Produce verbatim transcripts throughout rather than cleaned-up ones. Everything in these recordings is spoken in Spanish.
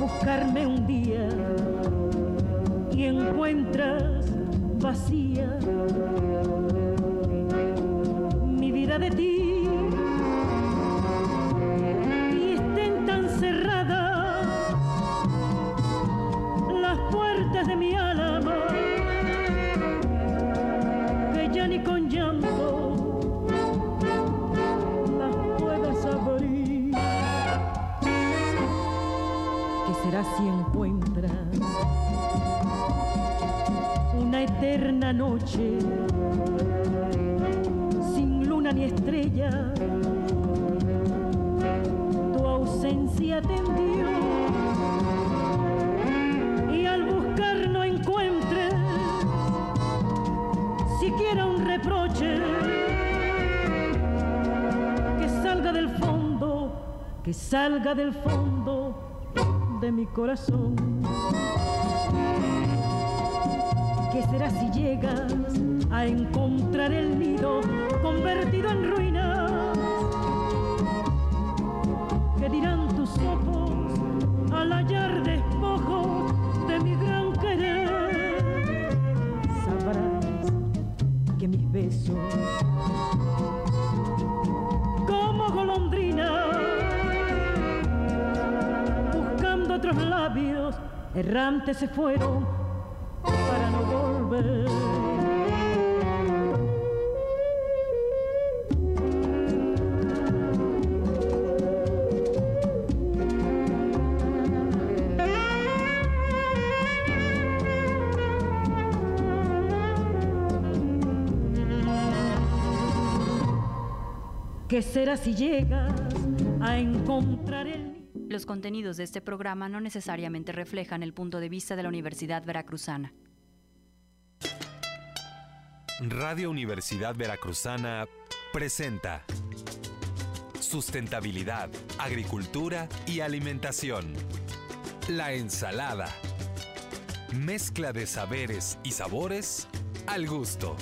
buscarme un día y encuentras vacía mi vida de ti, y estén tan cerradas las puertas de mi alma que ya ni con llanto las puedas abrir. ¿Qué será si encuentras una eterna noche sin luna ni estrella? Tu ausencia te envió y al buscar no encuentres siquiera un reproche que salga del fondo, que salga del fondo de mi corazón. ¿Qué será si llegas a encontrar el nido convertido en ruinas? ¿Qué dirán tus ojos al hallar despojos de mi gran querer? Sabrás que mis besos, como golondrina, buscando otros labios errantes se fueron para no volver. ¿Qué será si llegas a encontrar el... Los contenidos de este programa no necesariamente reflejan el punto de vista de la Universidad Veracruzana. Radio Universidad Veracruzana presenta Sustentabilidad, Agricultura y Alimentación. La ensalada. Mezcla de saberes y sabores al gusto.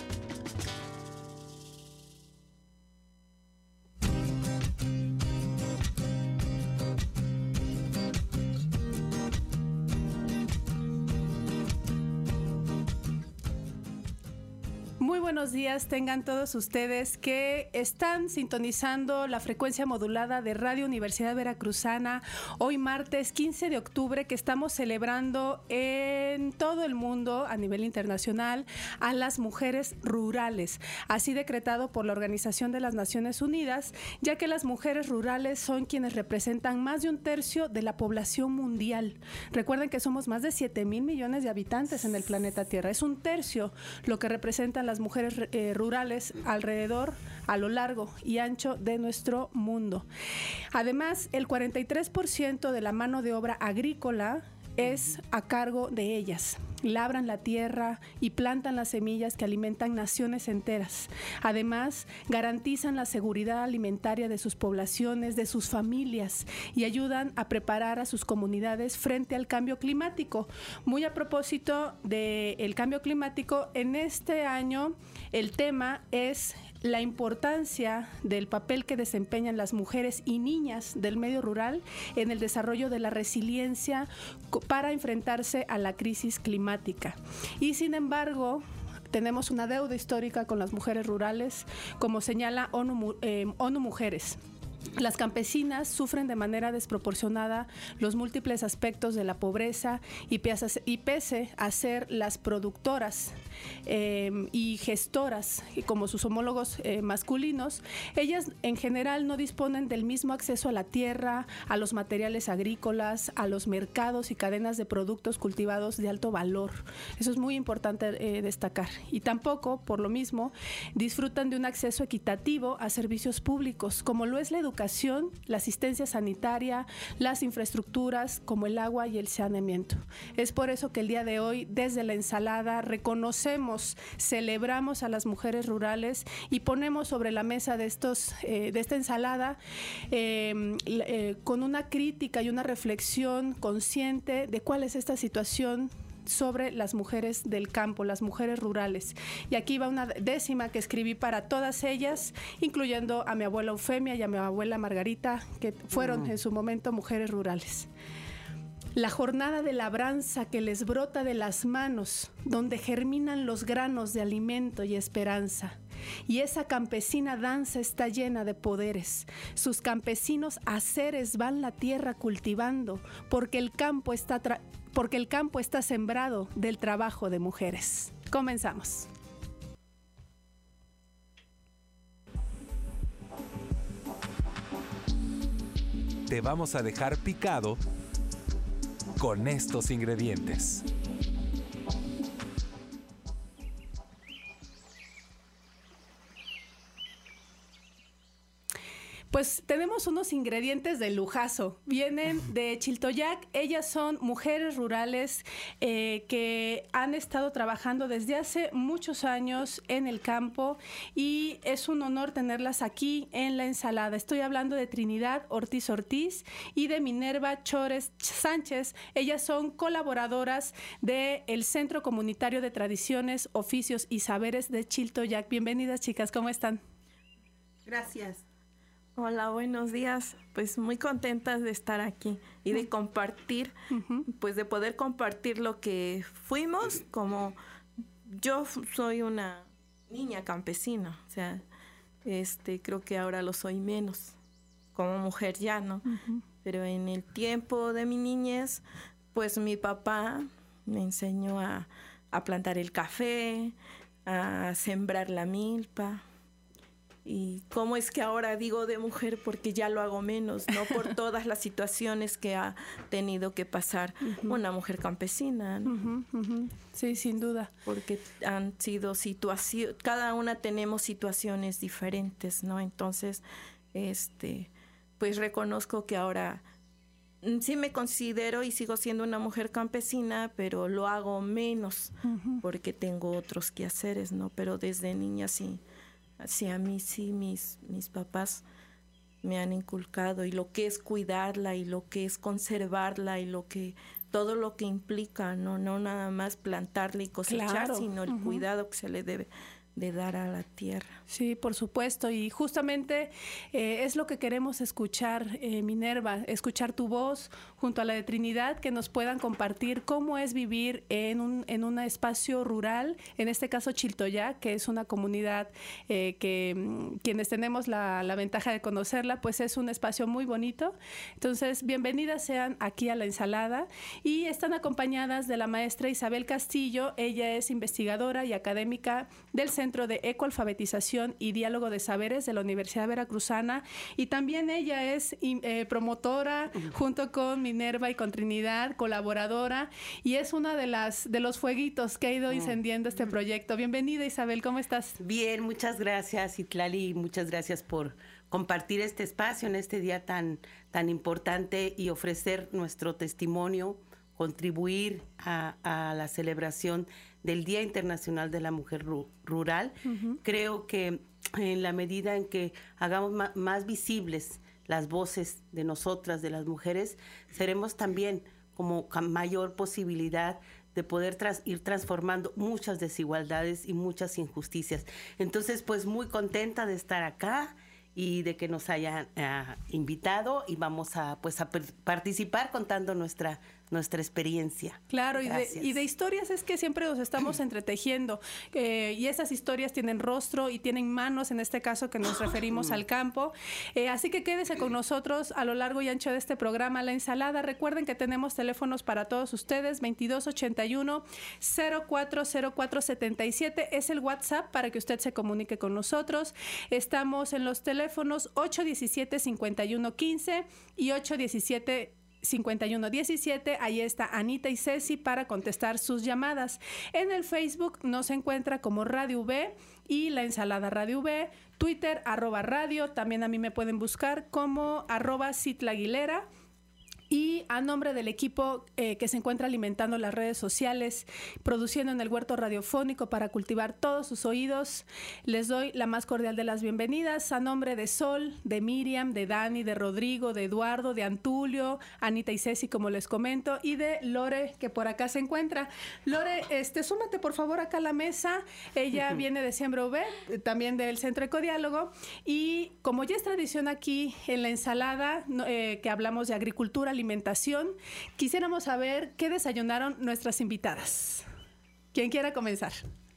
Buenos días tengan todos ustedes que están sintonizando la frecuencia modulada de Radio Universidad Veracruzana hoy martes quince de octubre, que estamos celebrando en todo el mundo a nivel internacional a las mujeres rurales, así decretado por la Organización de las Naciones Unidas, ya que las mujeres rurales son quienes representan más de un tercio de la población mundial. Recuerden que somos más de siete mil millones de habitantes en el planeta Tierra, es un tercio lo que representan las mujeres Eh, rurales alrededor, a lo largo y ancho de nuestro mundo. Además, el cuarenta y tres por ciento de la mano de obra agrícola es a cargo de ellas. Labran la tierra y plantan las semillas que alimentan naciones enteras. Además, garantizan la seguridad alimentaria de sus poblaciones, de sus familias, y ayudan a preparar a sus comunidades frente al cambio climático. Muy a propósito del cambio climático, en este año el tema es la importancia del papel que desempeñan las mujeres y niñas del medio rural en el desarrollo de la resiliencia para enfrentarse a la crisis climática. Y sin embargo, tenemos una deuda histórica con las mujeres rurales, como señala ONU, eh, ONU Mujeres. Las campesinas sufren de manera desproporcionada los múltiples aspectos de la pobreza y pese, y pese a ser las productoras eh, y gestoras, como sus homólogos eh, masculinos, ellas en general no disponen del mismo acceso a la tierra, a los materiales agrícolas, a los mercados y cadenas de productos cultivados de alto valor. Eso es muy importante eh, destacar. Y tampoco, por lo mismo, disfrutan de un acceso equitativo a servicios públicos, como lo es la educación, la asistencia sanitaria, las infraestructuras como el agua y el saneamiento. Es por eso que el día de hoy, desde la ensalada, reconocemos, celebramos a las mujeres rurales y ponemos sobre la mesa de, estos, eh, de esta ensalada eh, eh, con una crítica y una reflexión consciente de cuál es esta situación sobre las mujeres del campo, las mujeres rurales. Y aquí va una décima que escribí para todas ellas, incluyendo a mi abuela Eufemia y a mi abuela Margarita, que fueron en su momento mujeres rurales. La jornada de labranza que les brota de las manos, donde germinan los granos de alimento y esperanza. Y esa campesina danza está llena de poderes. Sus campesinos haceres van la tierra cultivando, porque el campo está, tra- porque el campo está sembrado del trabajo de mujeres. Comenzamos. Te vamos a dejar picado con estos ingredientes. Pues tenemos unos ingredientes de lujazo. Vienen de Chiltoyac. Ellas son mujeres rurales eh, que han estado trabajando desde hace muchos años en el campo y es un honor tenerlas aquí en la ensalada. Estoy hablando de Trinidad Ortiz Ortiz y de Minerva Chores Sánchez. Ellas son colaboradoras del Centro Comunitario de Tradiciones, Oficios y Saberes de Chiltoyac. Bienvenidas, chicas. ¿Cómo están? Gracias. Hola, buenos días. Pues muy contentas de estar aquí y de compartir, uh-huh. pues de poder compartir lo que fuimos. Como yo soy una niña campesina, o sea, este, creo que ahora lo soy menos, como mujer ya, ¿no? Uh-huh. Pero en el tiempo de mi niñez, pues mi papá me enseñó a, a plantar el café, a sembrar la milpa. Y cómo es que ahora digo de mujer, porque ya lo hago menos, no por todas las situaciones que ha tenido que pasar uh-huh. una mujer campesina, ¿no? Uh-huh, uh-huh. Sí, sin duda. Porque han sido situaciones, cada una tenemos situaciones diferentes, ¿no? Entonces, este, pues reconozco que ahora sí me considero y sigo siendo una mujer campesina, pero lo hago menos uh-huh. porque tengo otros quehaceres, ¿no? Pero desde niña sí. Sí, a mí sí, mis, mis papás me han inculcado y lo que es cuidarla y lo que es conservarla y lo que todo lo que implica, no, no nada más plantarla y cosechar, claro. sino el uh-huh. cuidado que se le debe de dar a la tierra. Sí, por supuesto, y justamente eh, es lo que queremos escuchar, eh, Minerva, escuchar tu voz junto a la de Trinidad, que nos puedan compartir cómo es vivir en un, en un espacio rural, en este caso Chiltoyac, que es una comunidad eh, que mm, quienes tenemos la, la ventaja de conocerla, pues es un espacio muy bonito. Entonces, bienvenidas sean aquí a la ensalada y están acompañadas de la maestra Isabel Castillo. Ella es investigadora y académica del Centro de Ecoalfabetización y Diálogo de Saberes de la Universidad Veracruzana, y también ella es eh, promotora junto con Minerva y con Trinidad, colaboradora, y es una de las de los fueguitos que ha ido incendiando este proyecto. Bienvenida, Isabel, ¿cómo estás? Bien, muchas gracias, Itlali, muchas gracias por compartir este espacio en este día tan, tan importante y ofrecer nuestro testimonio, contribuir a, a la celebración del Día Internacional de la Mujer Ru- Rural. Uh-huh. Creo que en la medida en que hagamos ma- más visibles las voces de nosotras, de las mujeres, seremos también como mayor posibilidad de poder tras- ir transformando muchas desigualdades y muchas injusticias. Entonces, pues muy contenta de estar acá y de que nos hayan uh, invitado, y vamos a pues a per- participar contando nuestra nuestra experiencia. Claro, y de, y de historias es que siempre nos estamos entretejiendo, eh, y esas historias tienen rostro y tienen manos, en este caso que nos referimos al campo. Eh, así que quédese con nosotros a lo largo y ancho de este programa, La Ensalada. Recuerden que tenemos teléfonos para todos ustedes, veintidós ochenta y uno, cero cuatro cero cuatro setenta y siete, es el WhatsApp para que usted se comunique con nosotros. Estamos en los teléfonos ocho diecisiete, cincuenta y uno quince y ocho diecisiete, cincuenta y uno diecisiete, ahí está Anita y Ceci para contestar sus llamadas. En el Facebook nos encuentra como Radio V y La Ensalada Radio V, Twitter arroba radio, también a mí me pueden buscar como arroba Citla Aguilera. Y a nombre del equipo eh, que se encuentra alimentando las redes sociales, produciendo en el huerto radiofónico para cultivar todos sus oídos, les doy la más cordial de las bienvenidas. A nombre de Sol, de Miriam, de Dani, de Rodrigo, de Eduardo, de Antulio, Anita y Ceci, como les comento, y de Lore, que por acá se encuentra. Lore, este, súmate por favor acá a la mesa. Ella uh-huh. viene de Siembra V, también del Centro Ecodiálogo. Y como ya es tradición aquí en La Ensalada, eh, que hablamos de agricultura, alimentación. Quisiéramos saber qué desayunaron nuestras invitadas. ¿Quién quiera comenzar?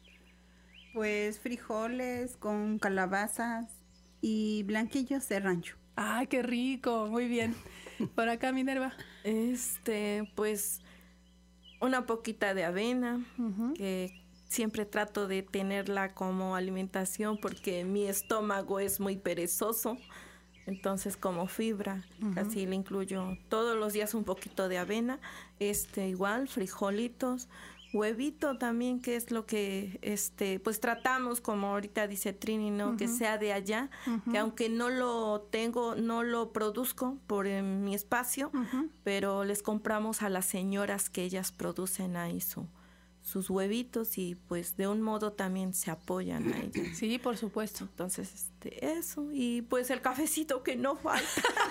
Pues frijoles con calabazas y blanquillos de rancho. ¡Ay, qué rico! Muy bien. Por acá, Minerva. Este, pues, una poquita de avena, uh-huh. que siempre trato de tenerla como alimentación porque mi estómago es muy perezoso. Entonces, como fibra, uh-huh. así le incluyo todos los días un poquito de avena. Este, igual, frijolitos, huevito también, que es lo que este pues tratamos, como ahorita dice Trini, ¿no? Uh-huh. Que sea de allá, uh-huh. que aunque no lo tengo, no lo produzco por eh, mi espacio, uh-huh. pero les compramos a las señoras que ellas producen ahí su, sus huevitos y pues de un modo también se apoyan a ellas. Sí, por supuesto. Entonces, este, eso, y pues el cafecito que no falta.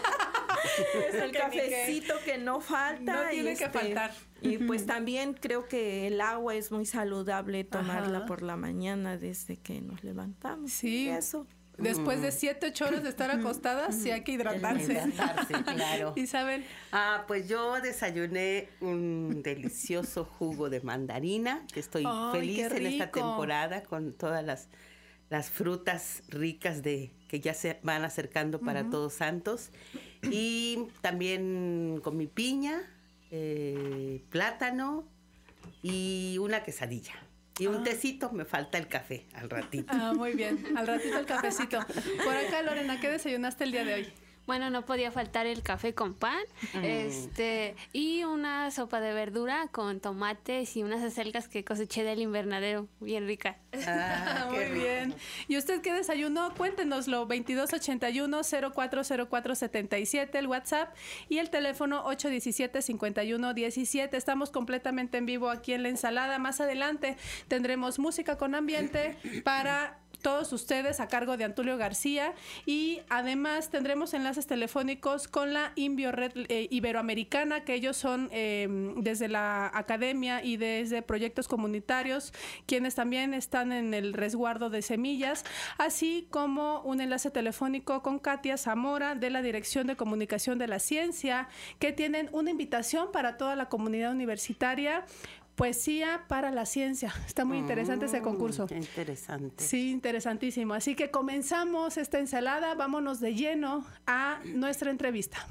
Es el cafecito que no falta. No tiene y que este, faltar. Y pues también creo que el agua es muy saludable tomarla Ajá. por la mañana desde que nos levantamos. Sí. Y eso. Después de siete, ocho horas de estar acostadas, sí hay que hidratarse. Hidratarse, claro. Isabel. Ah, pues yo desayuné un delicioso jugo de mandarina, que estoy Ay, feliz en esta temporada con todas las, las frutas ricas de que ya se van acercando para uh-huh. Todos Santos. Y también con mi piña, eh, plátano y una quesadilla. Y un ah. tecito, me falta el café al ratito. Ah, muy bien, al ratito el cafecito. Por acá, Lorena, ¿qué desayunaste el día de hoy? Bueno, no podía faltar el café con pan, mm. este, y una sopa de verdura con tomates y unas acelgas que coseché del invernadero, bien rica. Ah, muy rico. Bien. ¿Y usted qué desayunó? Cuéntenoslo, veintidós ochenta y uno, cero cuatro cero cuatro setenta y siete, el WhatsApp, y el teléfono ocho diecisiete, cincuenta y uno diecisiete. Estamos completamente en vivo aquí en La Ensalada. Más adelante tendremos música con ambiente para todos ustedes a cargo de Antulio García, y además tendremos enlaces telefónicos con la Inbiored eh, Iberoamericana, que ellos son eh, desde la academia y desde proyectos comunitarios, quienes también están en el resguardo de semillas, así como un enlace telefónico con Katia Zamora de la Dirección de Comunicación de la Ciencia, que tienen una invitación para toda la comunidad universitaria. Poesía para la ciencia. Está muy interesante mm, ese concurso. Interesante. Sí, interesantísimo. Así que comenzamos esta ensalada. Vámonos de lleno a nuestra entrevista.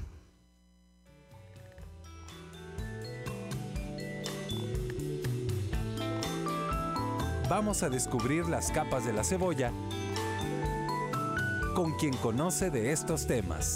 Vamos a descubrir las capas de la cebolla con quien conoce de estos temas.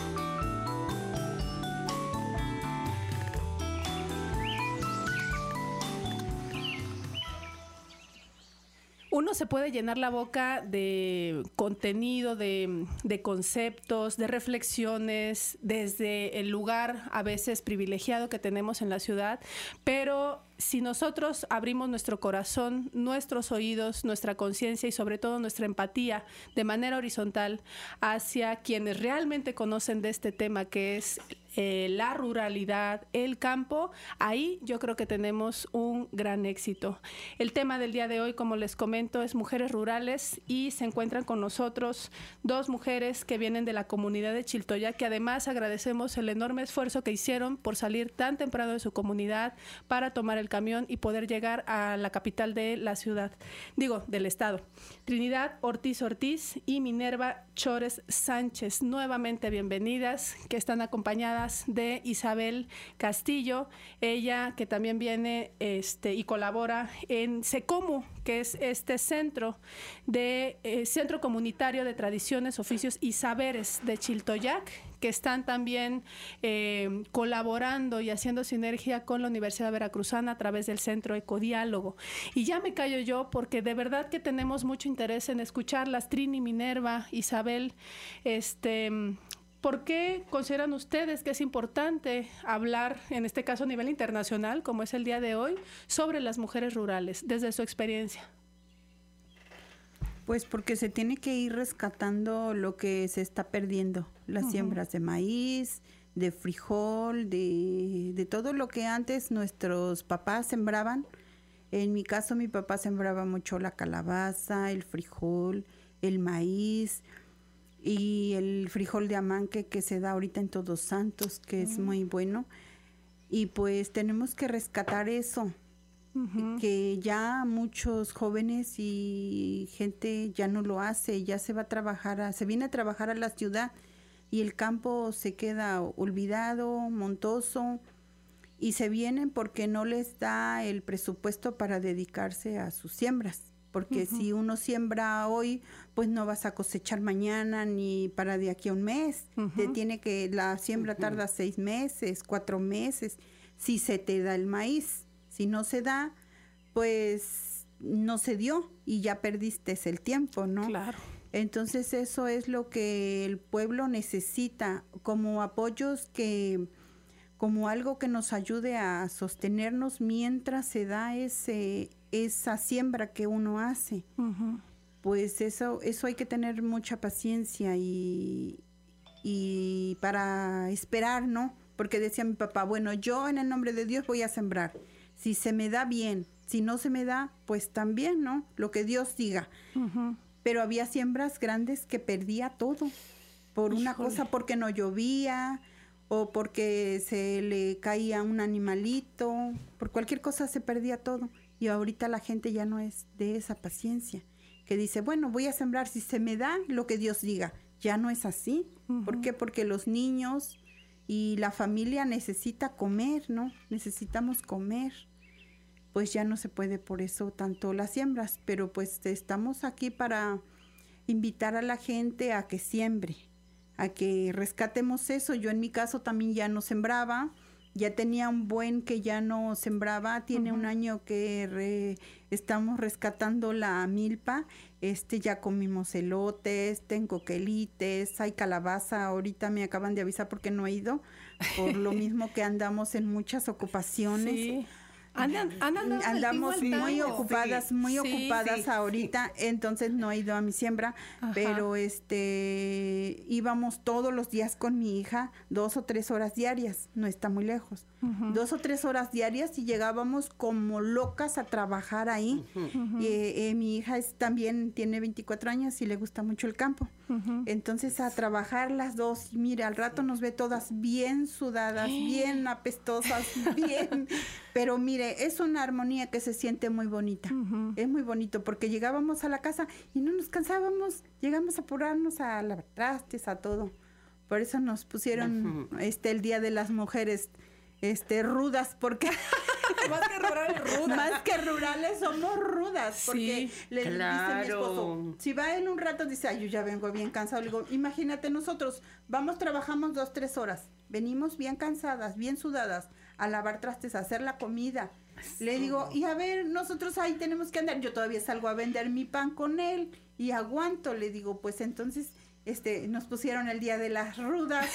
Uno se puede llenar la boca de contenido, de, de conceptos, de reflexiones, desde el lugar a veces privilegiado que tenemos en la ciudad, pero si nosotros abrimos nuestro corazón, nuestros oídos, nuestra conciencia y sobre todo nuestra empatía de manera horizontal hacia quienes realmente conocen de este tema, que es eh, la ruralidad, el campo, ahí yo creo que tenemos un gran éxito. El tema del día de hoy, como les comento, es mujeres rurales, y se encuentran con nosotros dos mujeres que vienen de la comunidad de Chiltoyac, que además agradecemos el enorme esfuerzo que hicieron por salir tan temprano de su comunidad para tomar el camión y poder llegar a la capital de la ciudad, digo, del estado. Trinidad Ortiz Ortiz y Minerva Chores Sánchez, nuevamente bienvenidas, que están acompañadas de Isabel Castillo, ella que también viene este, y colabora en SECOMU, que es este centro de eh, Centro Comunitario de Tradiciones, Oficios y Saberes de Chiltoyac, que están también eh, colaborando y haciendo sinergia con la Universidad Veracruzana a través del Centro Ecodiálogo. Y ya me callo yo porque de verdad que tenemos mucho interés en escucharlas. Trini, Minerva, Isabel, este, ¿por qué consideran ustedes que es importante hablar, en este caso a nivel internacional, como es el día de hoy, sobre las mujeres rurales, desde su experiencia? Pues porque se tiene que ir rescatando lo que se está perdiendo, las uh-huh. siembras de maíz, de frijol, de, de todo lo que antes nuestros papás sembraban. En mi caso, mi papá sembraba mucho la calabaza, el frijol, el maíz, y el frijol de amanque que se da ahorita en Todos Santos, que es muy bueno. Y pues tenemos que rescatar eso, uh-huh. que ya muchos jóvenes y gente ya no lo hace, ya se va a trabajar, a, se viene a trabajar a la ciudad y el campo se queda olvidado, montoso, y se vienen porque no les da el presupuesto para dedicarse a sus siembras. Porque uh-huh. si uno siembra hoy, pues no vas a cosechar mañana ni para de aquí a un mes. Uh-huh. Te tiene que, la siembra uh-huh. tarda seis meses, cuatro meses, si se te da el maíz. Si no se da, pues no se dio y ya perdiste el tiempo, ¿no? Claro. Entonces eso es lo que el pueblo necesita, como apoyos que, como algo que nos ayude a sostenernos mientras se da ese esa siembra que uno hace. Uh-huh. Pues eso eso hay que tener mucha paciencia y, y para esperar, ¿no? Porque decía mi papá, bueno, yo en el nombre de Dios voy a sembrar. Si se me da bien, si no se me da, pues también, ¿no? Lo que Dios diga. Uh-huh. Pero había siembras grandes que perdía todo. Por Híjole. Una cosa, porque no llovía, o porque se le caía un animalito, por cualquier cosa se perdía todo. Y ahorita la gente ya no es de esa paciencia, que dice, bueno, voy a sembrar si se me da lo que Dios diga. Ya no es así. Uh-huh. ¿Por qué? Porque los niños y la familia necesita comer, ¿no? Necesitamos comer. Pues ya no se puede por eso tanto las siembras, pero pues estamos aquí para invitar a la gente a que siembre, a que rescatemos eso. Yo en mi caso también ya no sembraba. Ya tenía un buen que ya no sembraba, tiene uh-huh. un año que re, estamos rescatando la milpa, este ya comimos elotes, tengo quelites, hay calabaza, ahorita me acaban de avisar porque no he ido, por lo mismo que andamos en muchas ocupaciones. Sí. Andan, andan andamos muy ocupadas, muy sí, ocupadas sí, ahorita, sí. Entonces no he ido a mi siembra, Ajá. pero este íbamos todos los días con mi hija, dos o tres horas diarias, no está muy lejos, uh-huh. dos o tres horas diarias y llegábamos como locas a trabajar ahí. Uh-huh. Y, eh, mi hija es, también tiene veinticuatro años y le gusta mucho el campo, uh-huh. entonces a trabajar las dos, y mire, al rato nos ve todas bien sudadas, bien apestosas, bien, pero mire, es una armonía que se siente muy bonita. Uh-huh. Es muy bonito porque llegábamos a la casa y no nos cansábamos, llegamos a apurarnos a lavar trastes, a todo. Por eso nos pusieron uh-huh. este el Día de las Mujeres este rudas, porque más que rurales, rudas. Más que rurales somos rudas, porque sí, le claro. dice mi esposo, si va en un rato, dice, ay, yo ya vengo bien cansado. Le digo, imagínate nosotros, vamos, trabajamos dos, tres horas, venimos bien cansadas, bien sudadas, a lavar trastes, a hacer la comida. Sí. Le digo, y a ver, nosotros ahí tenemos que andar, yo todavía salgo a vender mi pan con él, y aguanto, le digo, pues entonces... Este, nos pusieron el Día de las Rudas.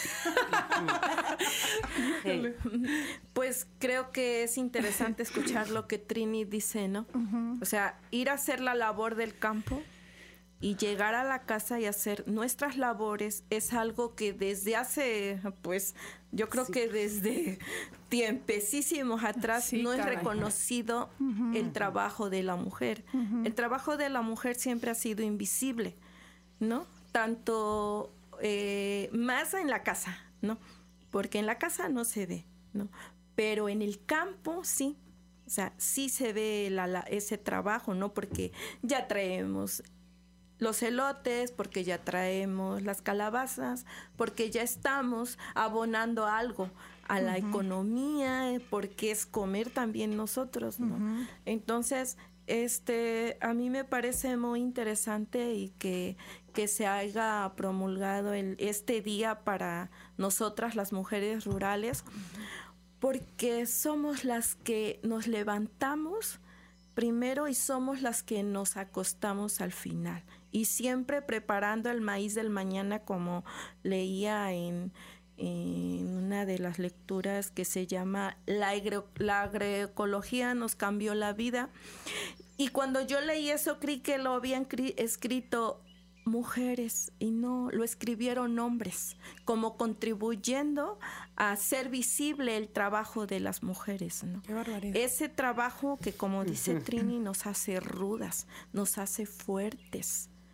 Pues creo que es interesante escuchar lo que Trini dice, ¿no? Uh-huh. O sea, ir a hacer la labor del campo y llegar a la casa y hacer nuestras labores es algo que desde hace, pues, yo creo sí. que desde tiempecísimos atrás sí, no caray. es reconocido uh-huh. el trabajo de la mujer. Uh-huh. El trabajo de la mujer siempre ha sido invisible, ¿no? Tanto eh, más en la casa, ¿no? Porque en la casa no se ve, ¿no? Pero en el campo sí, o sea, sí se ve la, la, ese trabajo, ¿no? Porque ya traemos los elotes, porque ya traemos las calabazas, porque ya estamos abonando algo a la uh-huh. economía, porque es comer también nosotros, ¿no? Uh-huh. Entonces... Este, a mí me parece muy interesante y que, que se haya promulgado el, este día para nosotras las mujeres rurales, porque somos las que nos levantamos primero y somos las que nos acostamos al final. Y siempre preparando el maíz del mañana, como leía en... en una de las lecturas que se llama La, agro, la agroecología nos cambió la vida. Y cuando yo leí eso, creí que lo habían cri- escrito mujeres y no, lo escribieron hombres, como contribuyendo a hacer visible el trabajo de las mujeres, ¿no? Qué barbaridad. Ese trabajo que, como dice Trini, nos hace rudas, nos hace fuertes,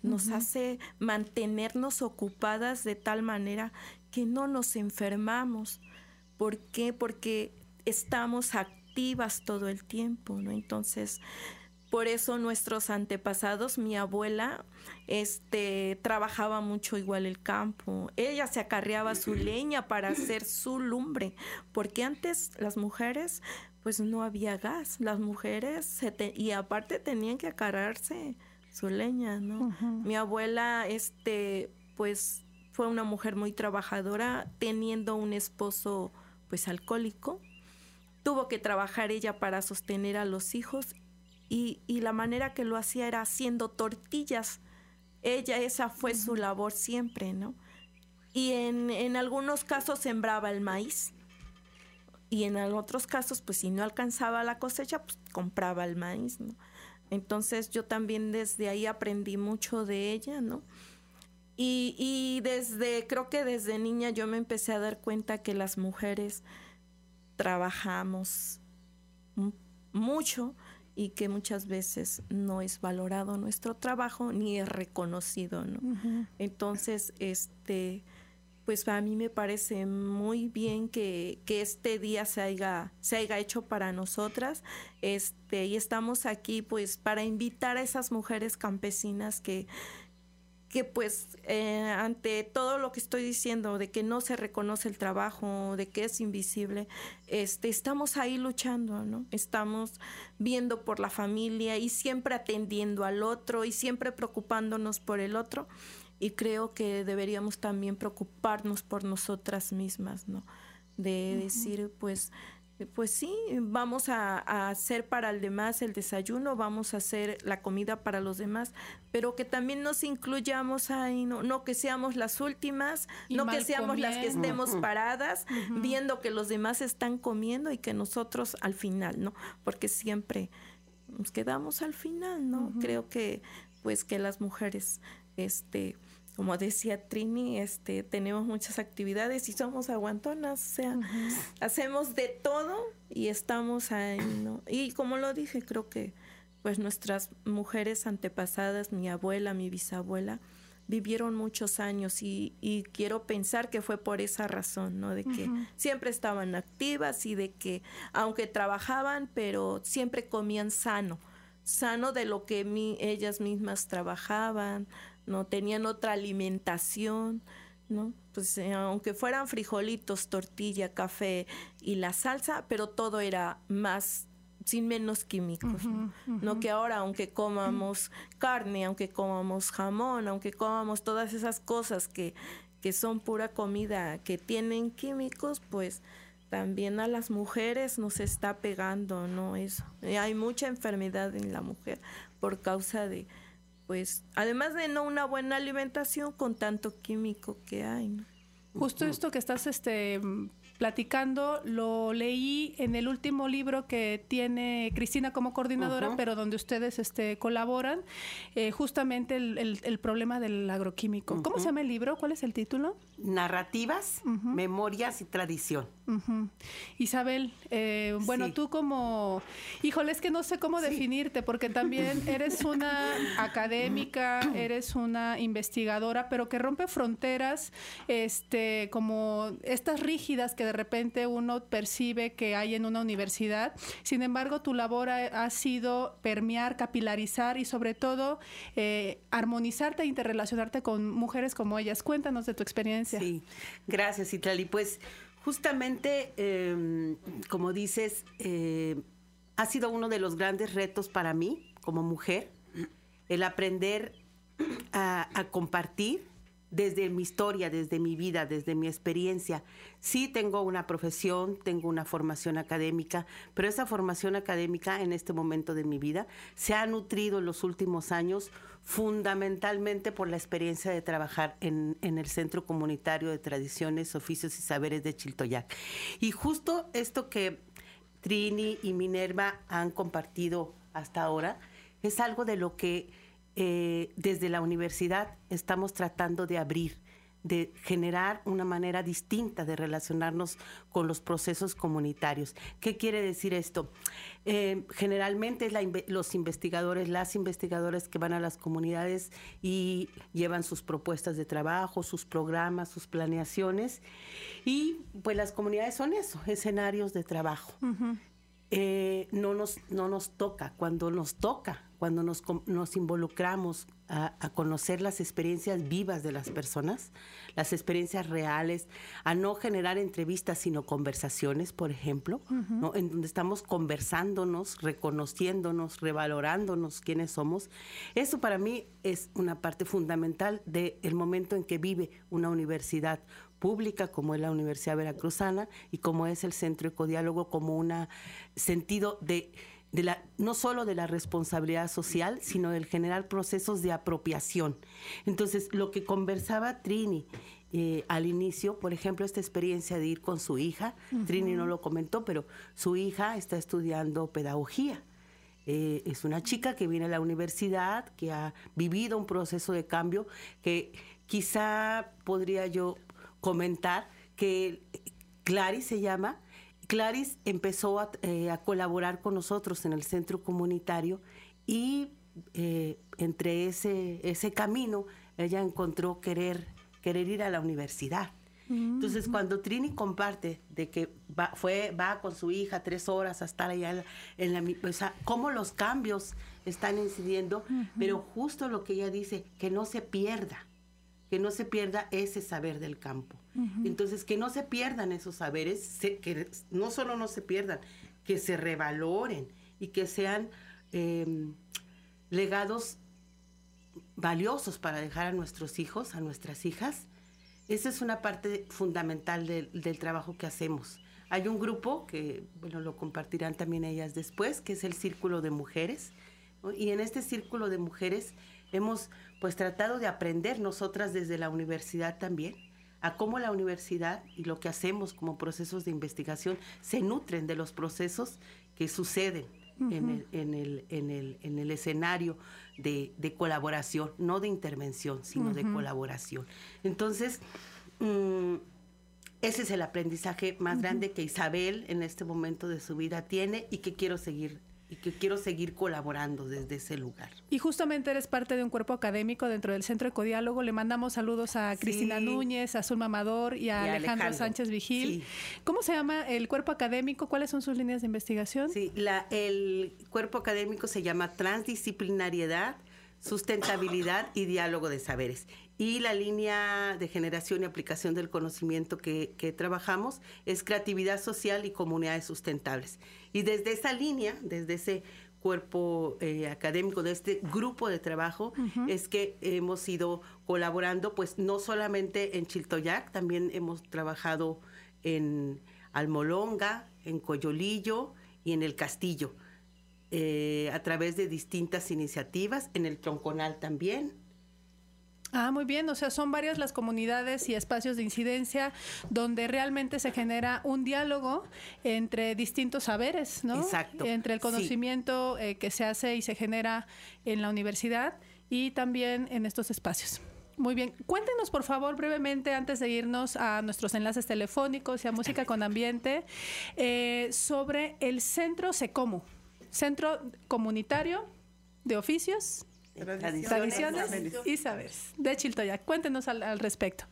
nos Ujú. hace mantenernos ocupadas de tal manera que no nos enfermamos. ¿Por qué? Porque estamos activas todo el tiempo, ¿no? Entonces, por eso nuestros antepasados, mi abuela, este, trabajaba mucho igual el campo. Ella se acarreaba su leña para hacer su lumbre, porque antes las mujeres, pues no había gas. Las mujeres, se te, y aparte tenían que acarrearse su leña, ¿no? Ujú. Mi abuela, este, pues fue una mujer muy trabajadora, teniendo un esposo, pues alcohólico. Tuvo que trabajar ella para sostener a los hijos. Y, y la manera que lo hacía era haciendo tortillas. Ella, esa fue su labor siempre, ¿no? Y en, en algunos casos sembraba el maíz. Y en otros casos, pues si no alcanzaba la cosecha, pues compraba el maíz, ¿no? Entonces yo también desde ahí aprendí mucho de ella, ¿no? Y, y desde, creo que desde niña yo me empecé a dar cuenta que las mujeres trabajamos m- mucho, y que muchas veces no es valorado nuestro trabajo ni es reconocido, ¿no? Ujú. Entonces, este, pues a mí me parece muy bien que, que este día se haya, se haya hecho para nosotras, este, y estamos aquí pues para invitar a esas mujeres campesinas que que pues eh, ante todo lo que estoy diciendo, de que no se reconoce el trabajo, de que es invisible, este, estamos ahí luchando, ¿no? Estamos viendo por la familia y siempre atendiendo al otro y siempre preocupándonos por el otro, y creo que deberíamos también preocuparnos por nosotras mismas, ¿no? De uh-huh. decir, pues, pues sí, vamos a, a hacer para el demás el desayuno, vamos a hacer la comida para los demás, pero que también nos incluyamos ahí, no, no que seamos las últimas, y no que seamos comiendo. Las que estemos paradas uh-huh. viendo que los demás están comiendo y que nosotros al final, ¿no? Porque siempre nos quedamos al final, ¿no? Uh-huh. Creo que pues que las mujeres, este... como decía Trini, este, tenemos muchas actividades y somos aguantonas, o sea, uh-huh. hacemos de todo y estamos ahí, ¿no? Y como lo dije, creo que pues nuestras mujeres antepasadas, mi abuela, mi bisabuela, vivieron muchos años y, y quiero pensar que fue por esa razón, ¿no? De que uh-huh. siempre estaban activas y de que aunque trabajaban, pero siempre comían sano, sano de lo que mi, ellas mismas trabajaban, no tenían otra alimentación, ¿no? Pues eh, aunque fueran frijolitos, tortilla, café y la salsa, pero todo era más, sin menos químicos, uh-huh, ¿no? Uh-huh. No que ahora, aunque comamos uh-huh. carne, aunque comamos jamón, aunque comamos todas esas cosas que, que son pura comida, que tienen químicos, pues también a las mujeres nos está pegando, ¿no? Eso. Hay mucha enfermedad en la mujer por causa de, pues, además de no una buena alimentación con tanto químico que hay, ¿no? Justo esto que estás este, platicando, lo leí en el último libro que tiene Cristina como coordinadora, uh-huh. pero donde ustedes este, colaboran, eh, justamente el, el, el problema del agroquímico. Uh-huh. ¿Cómo se llama el libro? ¿Cuál es el título? Narrativas, uh-huh. memorias y tradición. Uh-huh. Isabel, eh, bueno, sí. tú como, híjole, es que no sé cómo sí. definirte, porque también eres una académica, eres una investigadora, pero que rompe fronteras, este, como estas rígidas que de repente uno percibe que hay en una universidad. Sin embargo, tu labor ha, ha sido permear, capilarizar y sobre todo eh, armonizarte e interrelacionarte con mujeres como ellas. Cuéntanos de tu experiencia. Sí, gracias, Itlali. Pues justamente, eh, como dices, eh, ha sido uno de los grandes retos para mí como mujer, el aprender a, a compartir desde mi historia, desde mi vida, desde mi experiencia. Sí tengo una profesión, tengo una formación académica, pero esa formación académica en este momento de mi vida se ha nutrido en los últimos años fundamentalmente por la experiencia de trabajar en, en el Centro Comunitario de Tradiciones, Oficios y Saberes de Chiltoyac. Y justo esto que Trini y Minerva han compartido hasta ahora es algo de lo que Eh, desde la universidad estamos tratando de abrir, de generar una manera distinta de relacionarnos con los procesos comunitarios. ¿Qué quiere decir esto? Eh, generalmente es la, los investigadores, las investigadoras que van a las comunidades y llevan sus propuestas de trabajo, sus programas, sus planeaciones, y pues las comunidades son eso, escenarios de trabajo. Uh-huh. Eh, no nos, no nos toca, cuando nos toca, cuando nos, nos involucramos a, a conocer las experiencias vivas de las personas, las experiencias reales, a no generar entrevistas, sino conversaciones, por ejemplo, uh-huh. ¿no? En donde estamos conversándonos, reconociéndonos, revalorándonos quiénes somos. Eso para mí es una parte fundamental del momento en que vive una universidad pública como es la Universidad Veracruzana y como es el Centro Ecodiálogo, como un sentido de, de la, no solo de la responsabilidad social, sino del generar procesos de apropiación. Entonces, lo que conversaba Trini eh, al inicio, por ejemplo, esta experiencia de ir con su hija, uh-huh. Trini no lo comentó, pero su hija está estudiando pedagogía. Eh, es una chica que viene a la universidad, que ha vivido un proceso de cambio, que quizá podría yo comentar que Claris se llama. Claris empezó a, eh, a colaborar con nosotros en el centro comunitario y eh, entre ese, ese camino ella encontró querer, querer ir a la universidad. Mm-hmm. Entonces, cuando Trini comparte de que va, fue, va con su hija tres horas a estar allá en la, en la, o sea, cómo los cambios están incidiendo, mm-hmm. pero justo lo que ella dice, que no se pierda. que no se pierda ese saber del campo. Uh-huh. Entonces, que no se pierdan esos saberes, se, que no solo no se pierdan, que se revaloren y que sean eh, legados valiosos para dejar a nuestros hijos, a nuestras hijas. Esa es una parte fundamental de, del trabajo que hacemos. Hay un grupo que, bueno, lo compartirán también ellas después, que es el Círculo de Mujeres, ¿no? Y en este Círculo de Mujeres hemos pues tratado de aprender nosotras desde la universidad también, a cómo la universidad y lo que hacemos como procesos de investigación se nutren de los procesos que suceden uh-huh. en, el, en, el, en, el, en el escenario de, de colaboración, no de intervención, sino uh-huh. de colaboración. Entonces, um, ese es el aprendizaje más uh-huh. grande que Isabel en este momento de su vida tiene y que quiero seguir y que quiero seguir colaborando desde ese lugar. Y justamente eres parte de un cuerpo académico dentro del Centro Ecodiálogo. Le mandamos saludos a Cristina sí. Núñez, a Zulma Amador y a, y a Alejandro, Alejandro Sánchez Vigil. Sí. ¿Cómo se llama el cuerpo académico? ¿Cuáles son sus líneas de investigación? Sí, la, el cuerpo académico se llama Transdisciplinariedad, Sustentabilidad y Diálogo de Saberes. Y la línea de generación y aplicación del conocimiento que, que trabajamos es creatividad social y comunidades sustentables. Y desde esa línea, desde ese cuerpo eh, académico, de este grupo de trabajo, uh-huh. es que hemos ido colaborando, pues no solamente en Chiltoyac, también hemos trabajado en Almolonga, en Coyolillo y en El Castillo, eh, a través de distintas iniciativas, en el Tronconal también. Ah, muy bien, o sea, son varias las comunidades y espacios de incidencia donde realmente se genera un diálogo entre distintos saberes, ¿no? Exacto. Entre el conocimiento sí. eh, que se hace y se genera en la universidad y también en estos espacios. Muy bien, cuéntenos por favor brevemente antes de irnos a nuestros enlaces telefónicos y a Música con Ambiente eh, sobre el Centro SECOMU, Centro Comunitario de Oficios, Tradiciones, Tradiciones saberes. y Saberes de Chiltoyac. Cuéntenos al, al respecto.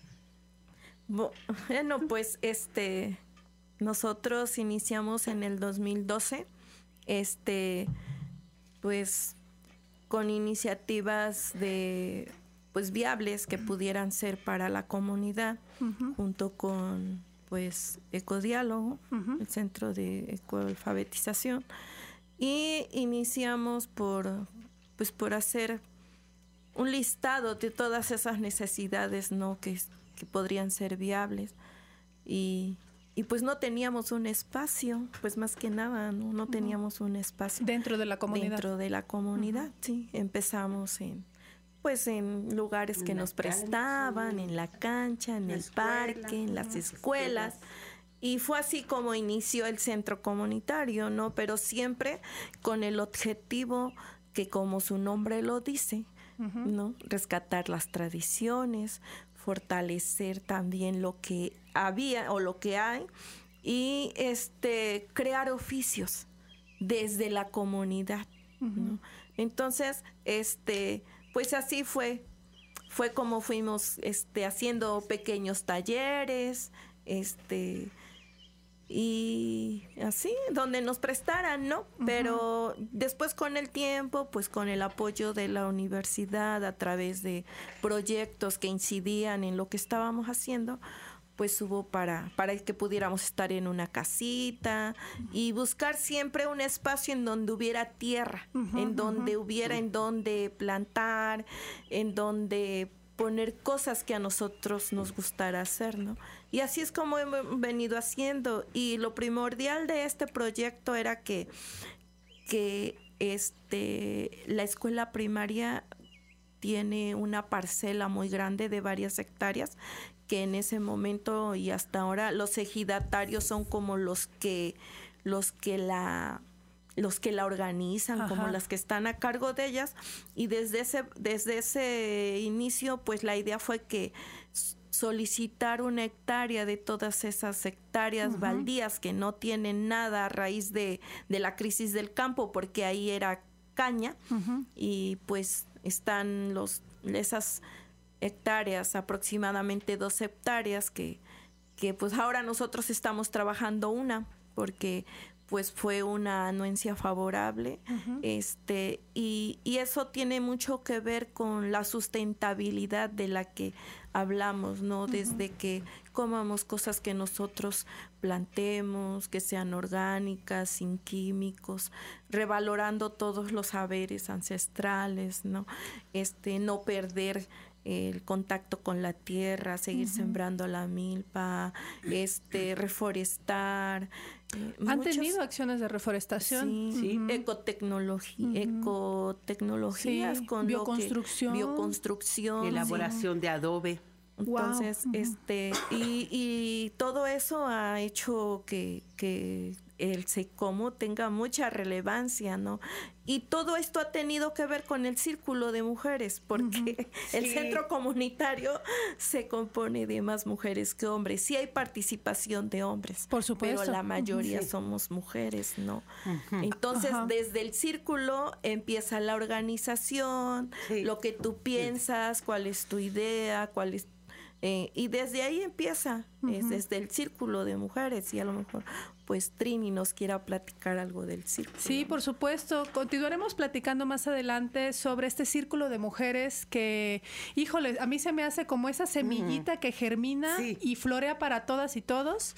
Bueno, pues este nosotros iniciamos en el dos mil doce, este, pues con iniciativas de pues viables que pudieran ser para la comunidad, uh-huh. junto con pues Ecodiálogo, uh-huh. el Centro de Ecoalfabetización, y iniciamos por pues por hacer un listado de todas esas necesidades, ¿no? que, que podrían ser viables y, y pues no teníamos un espacio, pues más que nada no, no teníamos un espacio dentro de la comunidad dentro de la comunidad uh-huh. sí, empezamos en pues en lugares en que nos prestaban, cancha, en la cancha, en la el escuela, parque, en las escuelas. Y fue así como inició el centro comunitario, ¿no? Pero siempre con el objetivo que, como su nombre lo dice, uh-huh. ¿no? Rescatar las tradiciones, fortalecer también lo que había o lo que hay y este crear oficios desde la comunidad, ¿no? Entonces, este, pues así fue, fue como fuimos este, haciendo pequeños talleres, este, y así, donde nos prestaran, ¿no? Uh-huh. Pero después con el tiempo, pues con el apoyo de la universidad a través de proyectos que incidían en lo que estábamos haciendo, pues hubo para, para que pudiéramos estar en una casita y buscar siempre un espacio en donde hubiera tierra, uh-huh, en donde uh-huh. hubiera en donde plantar, en donde poner cosas que a nosotros nos gustara hacer, ¿no? Y así es como hemos venido haciendo. Y lo primordial de este proyecto era que, que este, la escuela primaria tiene una parcela muy grande de varias hectáreas que en ese momento y hasta ahora los ejidatarios son como los que los que la los que la organizan, ajá, como las que están a cargo de ellas, y desde ese desde ese inicio pues la idea fue que solicitar una hectárea de todas esas hectáreas, uh-huh, baldías que no tienen nada a raíz de, de la crisis del campo, porque ahí era caña, uh-huh, y pues están los esas hectáreas, aproximadamente dos hectáreas, que, que pues ahora nosotros estamos trabajando una, porque pues fue una anuencia favorable, uh-huh, este y, y eso tiene mucho que ver con la sustentabilidad de la que hablamos, ¿no? Uh-huh. Desde que comamos cosas que nosotros plantemos, que sean orgánicas, sin químicos, revalorando todos los saberes ancestrales, ¿no? Este, no perder el contacto con la tierra, seguir, uh-huh, sembrando la milpa, este, reforestar. Eh, ¿Han muchos, tenido acciones de reforestación? Sí, sí. Uh-huh. Ecotecnología, uh-huh, ecotecnologías, sí, con bioconstrucción, lo que, bioconstrucción, elaboración, sí, de adobe. Entonces, wow, este, y, y todo eso ha hecho que, que el SECOMO tenga mucha relevancia, ¿no? Y todo esto ha tenido que ver con el círculo de mujeres, porque uh-huh, el sí, centro comunitario se compone de más mujeres que hombres. Sí hay participación de hombres, por supuesto, pero la mayoría, uh-huh, sí, somos mujeres, ¿no? Uh-huh. Entonces, uh-huh, desde el círculo empieza la organización, sí, lo que tú piensas, cuál es tu idea, cuál es Eh, y desde ahí empieza, uh-huh, es desde el círculo de mujeres, y a lo mejor pues Trini nos quiera platicar algo del círculo. Sí, por supuesto. Continuaremos platicando más adelante sobre este círculo de mujeres que, híjole, a mí se me hace como esa semillita, uh-huh, que germina, sí, y florea para todas y todos.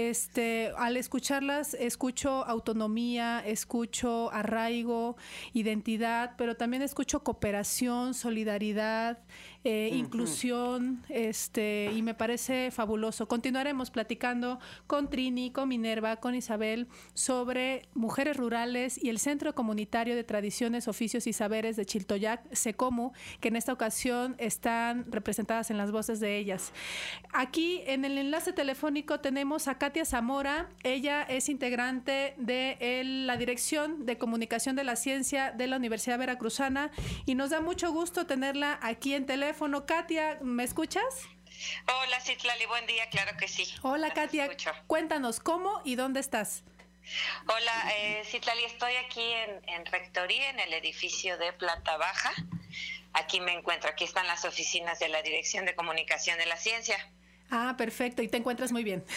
Este, al escucharlas, escucho autonomía, escucho arraigo, identidad, pero también escucho cooperación, solidaridad, eh, uh-huh, inclusión, este, y me parece fabuloso. Continuaremos platicando con Trini, con Minerva, con Isabel, sobre mujeres rurales y el Centro Comunitario de Tradiciones, Oficios y Saberes de Chiltoyac, SECOMO, que en esta ocasión están representadas en las voces de ellas. Aquí en el enlace telefónico tenemos a Katia Zamora. Ella es integrante de el, la Dirección de Comunicación de la Ciencia de la Universidad Veracruzana, y nos da mucho gusto tenerla aquí en teléfono. Katia, ¿me escuchas? Hola, Citlali, buen día, claro que sí. Hola, Katia, cuéntanos cómo y dónde estás. Hola, eh, Citlali, estoy aquí en, en Rectoría, en el edificio de planta baja. Aquí me encuentro, aquí están las oficinas de la Dirección de Comunicación de la Ciencia. Ah, perfecto, y te encuentras muy bien.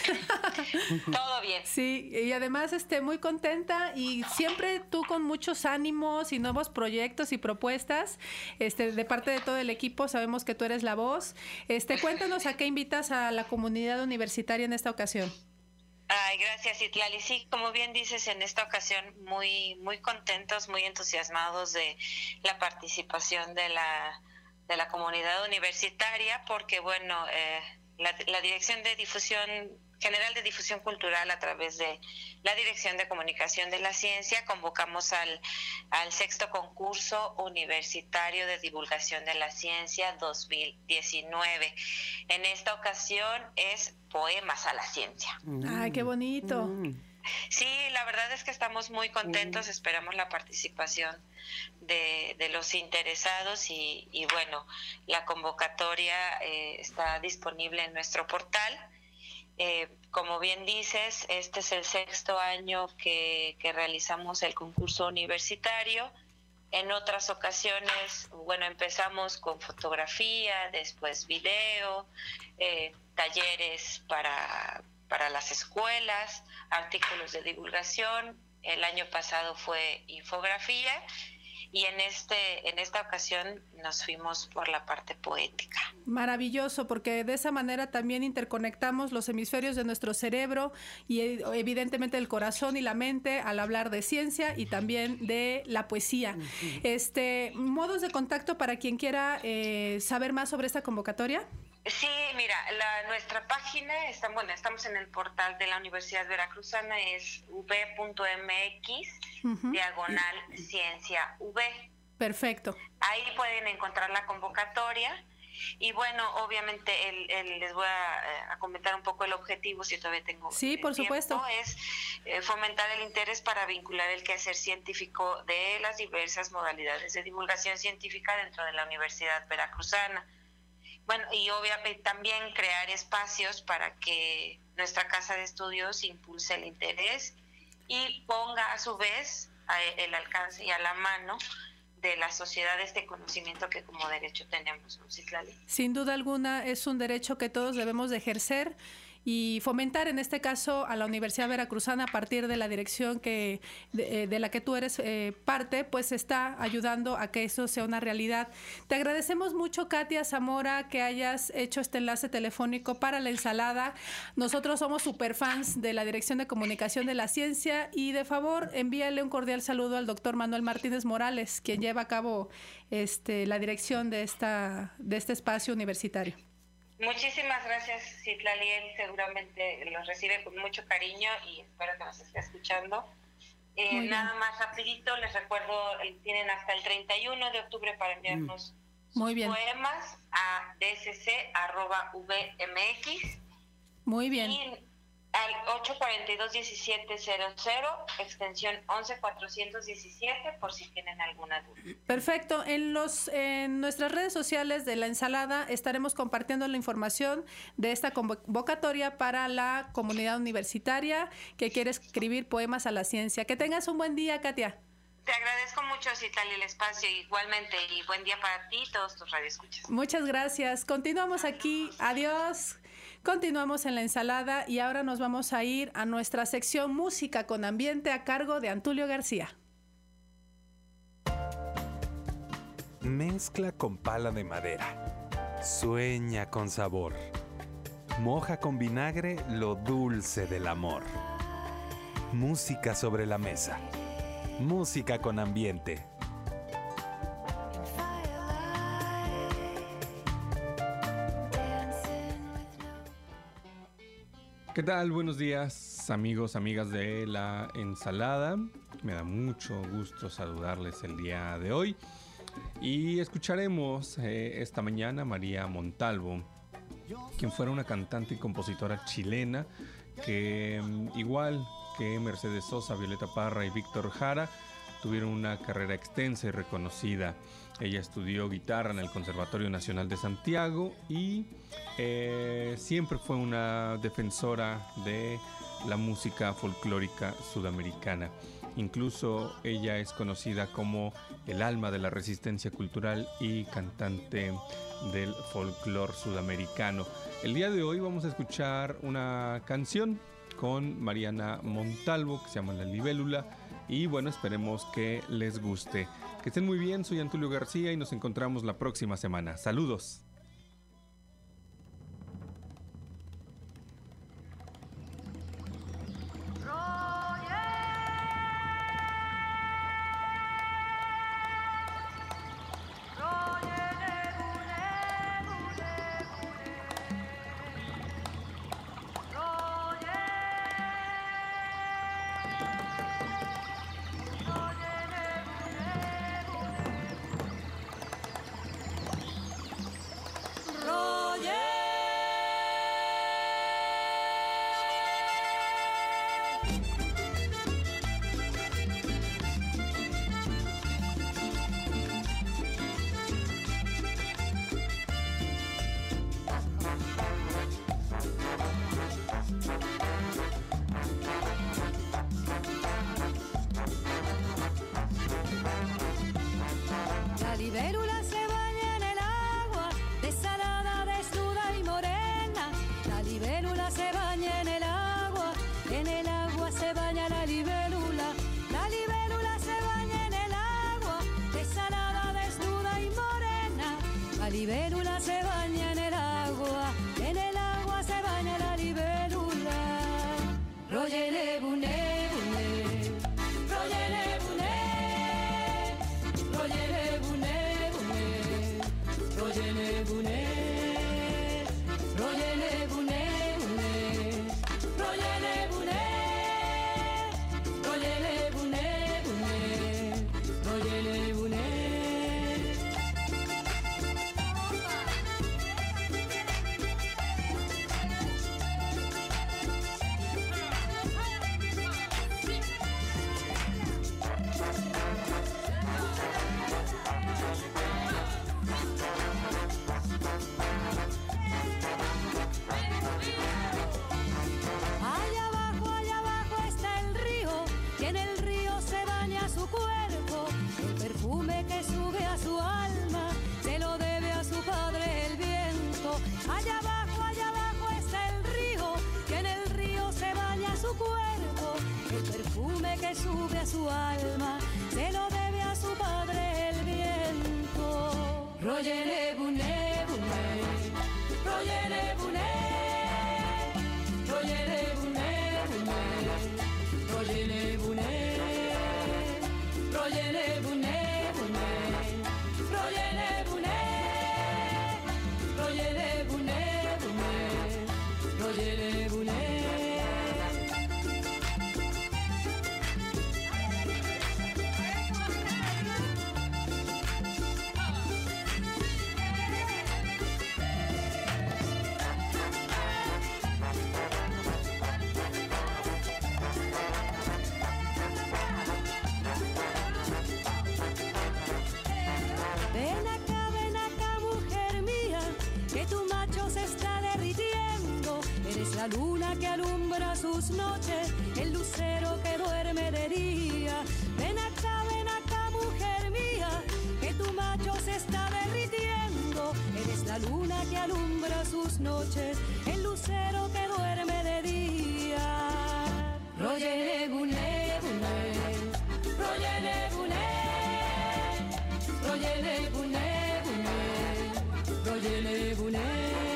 Todo bien. Sí, y además este, muy contenta, y siempre tú con muchos ánimos y nuevos proyectos y propuestas, este, de parte de todo el equipo. Sabemos que tú eres la voz. Este, cuéntanos a qué invitas a la comunidad universitaria en esta ocasión. Ay, gracias, Citlali. Sí, como bien dices, en esta ocasión muy, muy contentos, muy entusiasmados de la participación de la, de la comunidad universitaria, porque bueno, eh, La, la Dirección de Difusión General de Difusión Cultural, a través de la Dirección de Comunicación de la Ciencia, convocamos al, al sexto concurso universitario de divulgación de la ciencia dos mil diecinueve. En esta ocasión es Poemas a la Ciencia. ¡Ay, qué bonito! Sí, la verdad verdad es que estamos muy contentos, esperamos la participación de, de los interesados y, y bueno, la convocatoria eh, está disponible en nuestro portal. Eh, como bien dices, este es el sexto año que, que realizamos el concurso universitario. En otras ocasiones, bueno, empezamos con fotografía, después video, eh, talleres para, para las escuelas, artículos de divulgación. El año pasado fue infografía y en este en esta ocasión nos fuimos por la parte poética. Maravilloso, porque de esa manera también interconectamos los hemisferios de nuestro cerebro y evidentemente el corazón y la mente al hablar de ciencia y también de la poesía. Uh-huh. Este, modos de contacto para quien quiera eh, saber más sobre esta convocatoria. Sí, mira, la, nuestra página, está, bueno, estamos en el portal de la Universidad Veracruzana, es v punto m x, uh-huh. diagonal ciencia v. Perfecto. Ahí pueden encontrar la convocatoria y bueno, obviamente el, el, les voy a, a comentar un poco el objetivo, si todavía tengo Sí, por tiempo, supuesto. Es eh, fomentar el interés para vincular el quehacer científico de las diversas modalidades de divulgación científica dentro de la Universidad Veracruzana. Bueno, y obviamente también crear espacios para que nuestra casa de estudios impulse el interés y ponga a su vez a el alcance y a la mano de la sociedad este conocimiento que como derecho tenemos, ¿no, Citlali? Sin duda alguna es un derecho que todos debemos de ejercer y fomentar en este caso a la Universidad Veracruzana a partir de la dirección que de, de la que tú eres eh, parte, pues está ayudando a que eso sea una realidad. Te agradecemos mucho, Katia Zamora, que hayas hecho este enlace telefónico para la ensalada. Nosotros somos super fans de la Dirección de Comunicación de la Ciencia y de favor envíale un cordial saludo al doctor Manuel Martínez Morales, quien lleva a cabo este, la dirección de, esta, de este espacio universitario. Muchísimas gracias, Citlali. Él seguramente los recibe con mucho cariño y espero que nos esté escuchando. Eh, nada más rapidito, les recuerdo, tienen hasta el treinta y uno de octubre para enviarnos Muy bien. poemas a d c c arroba v m x. Muy bien. Y al ocho cuatro dos, uno siete cero cero, extensión once cuatrocientos diecisiete, por si tienen alguna duda. Perfecto. En los en nuestras redes sociales de La Ensalada estaremos compartiendo la información de esta convocatoria para la comunidad universitaria que quiere escribir poemas a la ciencia. Que tengas un buen día, Katia. Te agradezco mucho, Citlali, el espacio igualmente y buen día para ti y todos tus radioescuchas. Muchas gracias. Continuamos aquí. Adiós. Continuamos en La Ensalada y ahora nos vamos a ir a nuestra sección Música con Ambiente a cargo de Antulio García. Mezcla con pala de madera. Sueña con sabor. Moja con vinagre lo dulce del amor. Música sobre la mesa. Música con ambiente. ¿Qué tal? Buenos días, amigos, amigas de La Ensalada. Me da mucho gusto saludarles el día de hoy. Y escucharemos eh, esta mañana a María Montalvo, quien fuera una cantante y compositora chilena que, igual que Mercedes Sosa, Violeta Parra y Víctor Jara, tuvieron una carrera extensa y reconocida. Ella estudió guitarra en el Conservatorio Nacional de Santiago y eh, siempre fue una defensora de la música folclórica sudamericana. Incluso ella es conocida como el alma de la resistencia cultural y cantante del folclore sudamericano. El día de hoy vamos a escuchar una canción con Mariana Montalvo que se llama La Libélula. Y bueno, esperemos que les guste. Que estén muy bien, soy Antulio García y nos encontramos la próxima semana. Saludos. libélula se baña en el agua, en el agua se baña la libélula. Royele buné, buné, royele buné, royele buné, buné, royele buné, royele buné, buné, royele buné, royele buné, buné, royele buné. Allá abajo, allá abajo está el río, y en el río se baña su cuerpo. El perfume que sube a su alma se lo debe a su padre el viento. Allá abajo, allá abajo está el río, y en el río se baña su cuerpo. El perfume que sube a su alma se lo debe a su padre el viento. Royele buné, buné, royele buné, royele buné, buné, royele buné, royele buné, buné, royele buné, royele buné, buné, royele buné. Ven acá, ven acá, mujer mía, que tu macho se está derritiendo. Eres la luna que alumbra sus noches, el lucero que duerme de día. Ven acá, ven acá, mujer mía, que tu macho se está derritiendo. Eres la luna que alumbra sus noches, el lucero que duerme de día. Royele buné, buné, royele buné, royele buné, buné, royele buné,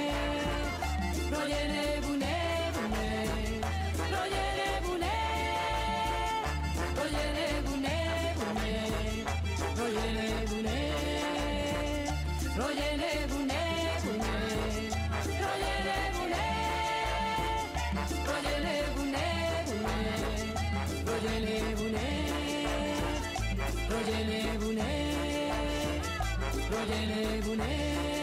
royele buné, buné, royele buné, royele buné, buné, royele buné, royele buné, buné, royele buné, royele buné, buné, royele buné, royele buné. Royele buné, royele buné.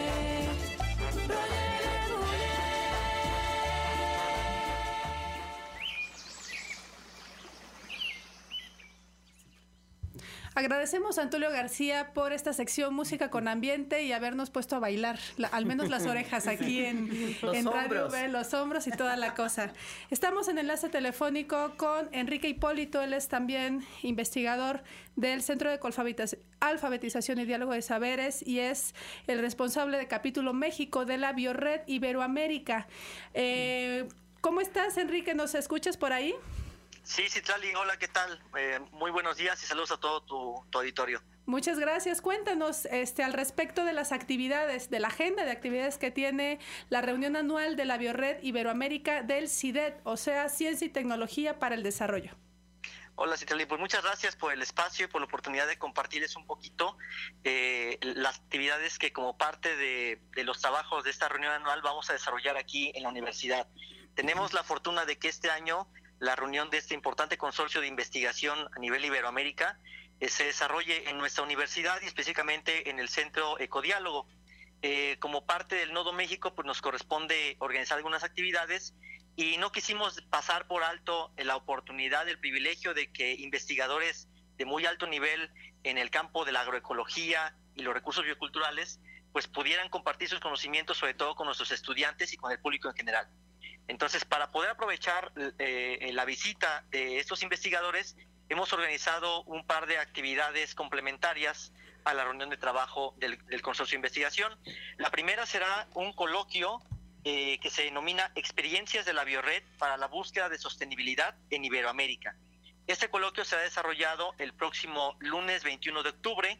Agradecemos a Antulio García por esta sección Música con Ambiente y habernos puesto a bailar, la, al menos las orejas aquí en, en Radio V, los hombros y toda la cosa. Estamos en enlace telefónico con Enrique Hipólito, él es también investigador del Centro de Alfabetización y Diálogo de Saberes y es el responsable de Capítulo México de la Biored Iberoamérica. Eh, ¿Cómo estás, Enrique? ¿Nos escuchas por ahí? Sí, Citlali, hola, ¿qué tal? Eh, muy buenos días y saludos a todo tu, tu auditorio. Muchas gracias. Cuéntanos este, al respecto de las actividades, de la agenda de actividades que tiene la reunión anual de la Biored Iberoamérica del CIDED, o sea, Ciencia y Tecnología para el Desarrollo. Hola, Citlali, pues muchas gracias por el espacio y por la oportunidad de compartirles un poquito eh, las actividades que como parte de, de los trabajos de esta reunión anual vamos a desarrollar aquí en la universidad. Tenemos la fortuna de que este año la reunión de este importante consorcio de investigación a nivel Iberoamérica eh, se desarrolle en nuestra universidad y específicamente en el Centro Ecodiálogo. Eh, como parte del Nodo México, pues nos corresponde organizar algunas actividades y no quisimos pasar por alto la oportunidad, el privilegio de que investigadores de muy alto nivel en el campo de la agroecología y los recursos bioculturales pues pudieran compartir sus conocimientos, sobre todo con nuestros estudiantes y con el público en general. Entonces, para poder aprovechar eh, la visita de estos investigadores, hemos organizado un par de actividades complementarias a la reunión de trabajo del, del Consorcio de Investigación. La primera será un coloquio eh, que se denomina Experiencias de la Biored para la búsqueda de sostenibilidad en Iberoamérica. Este coloquio será desarrollado el próximo lunes veintiuno de octubre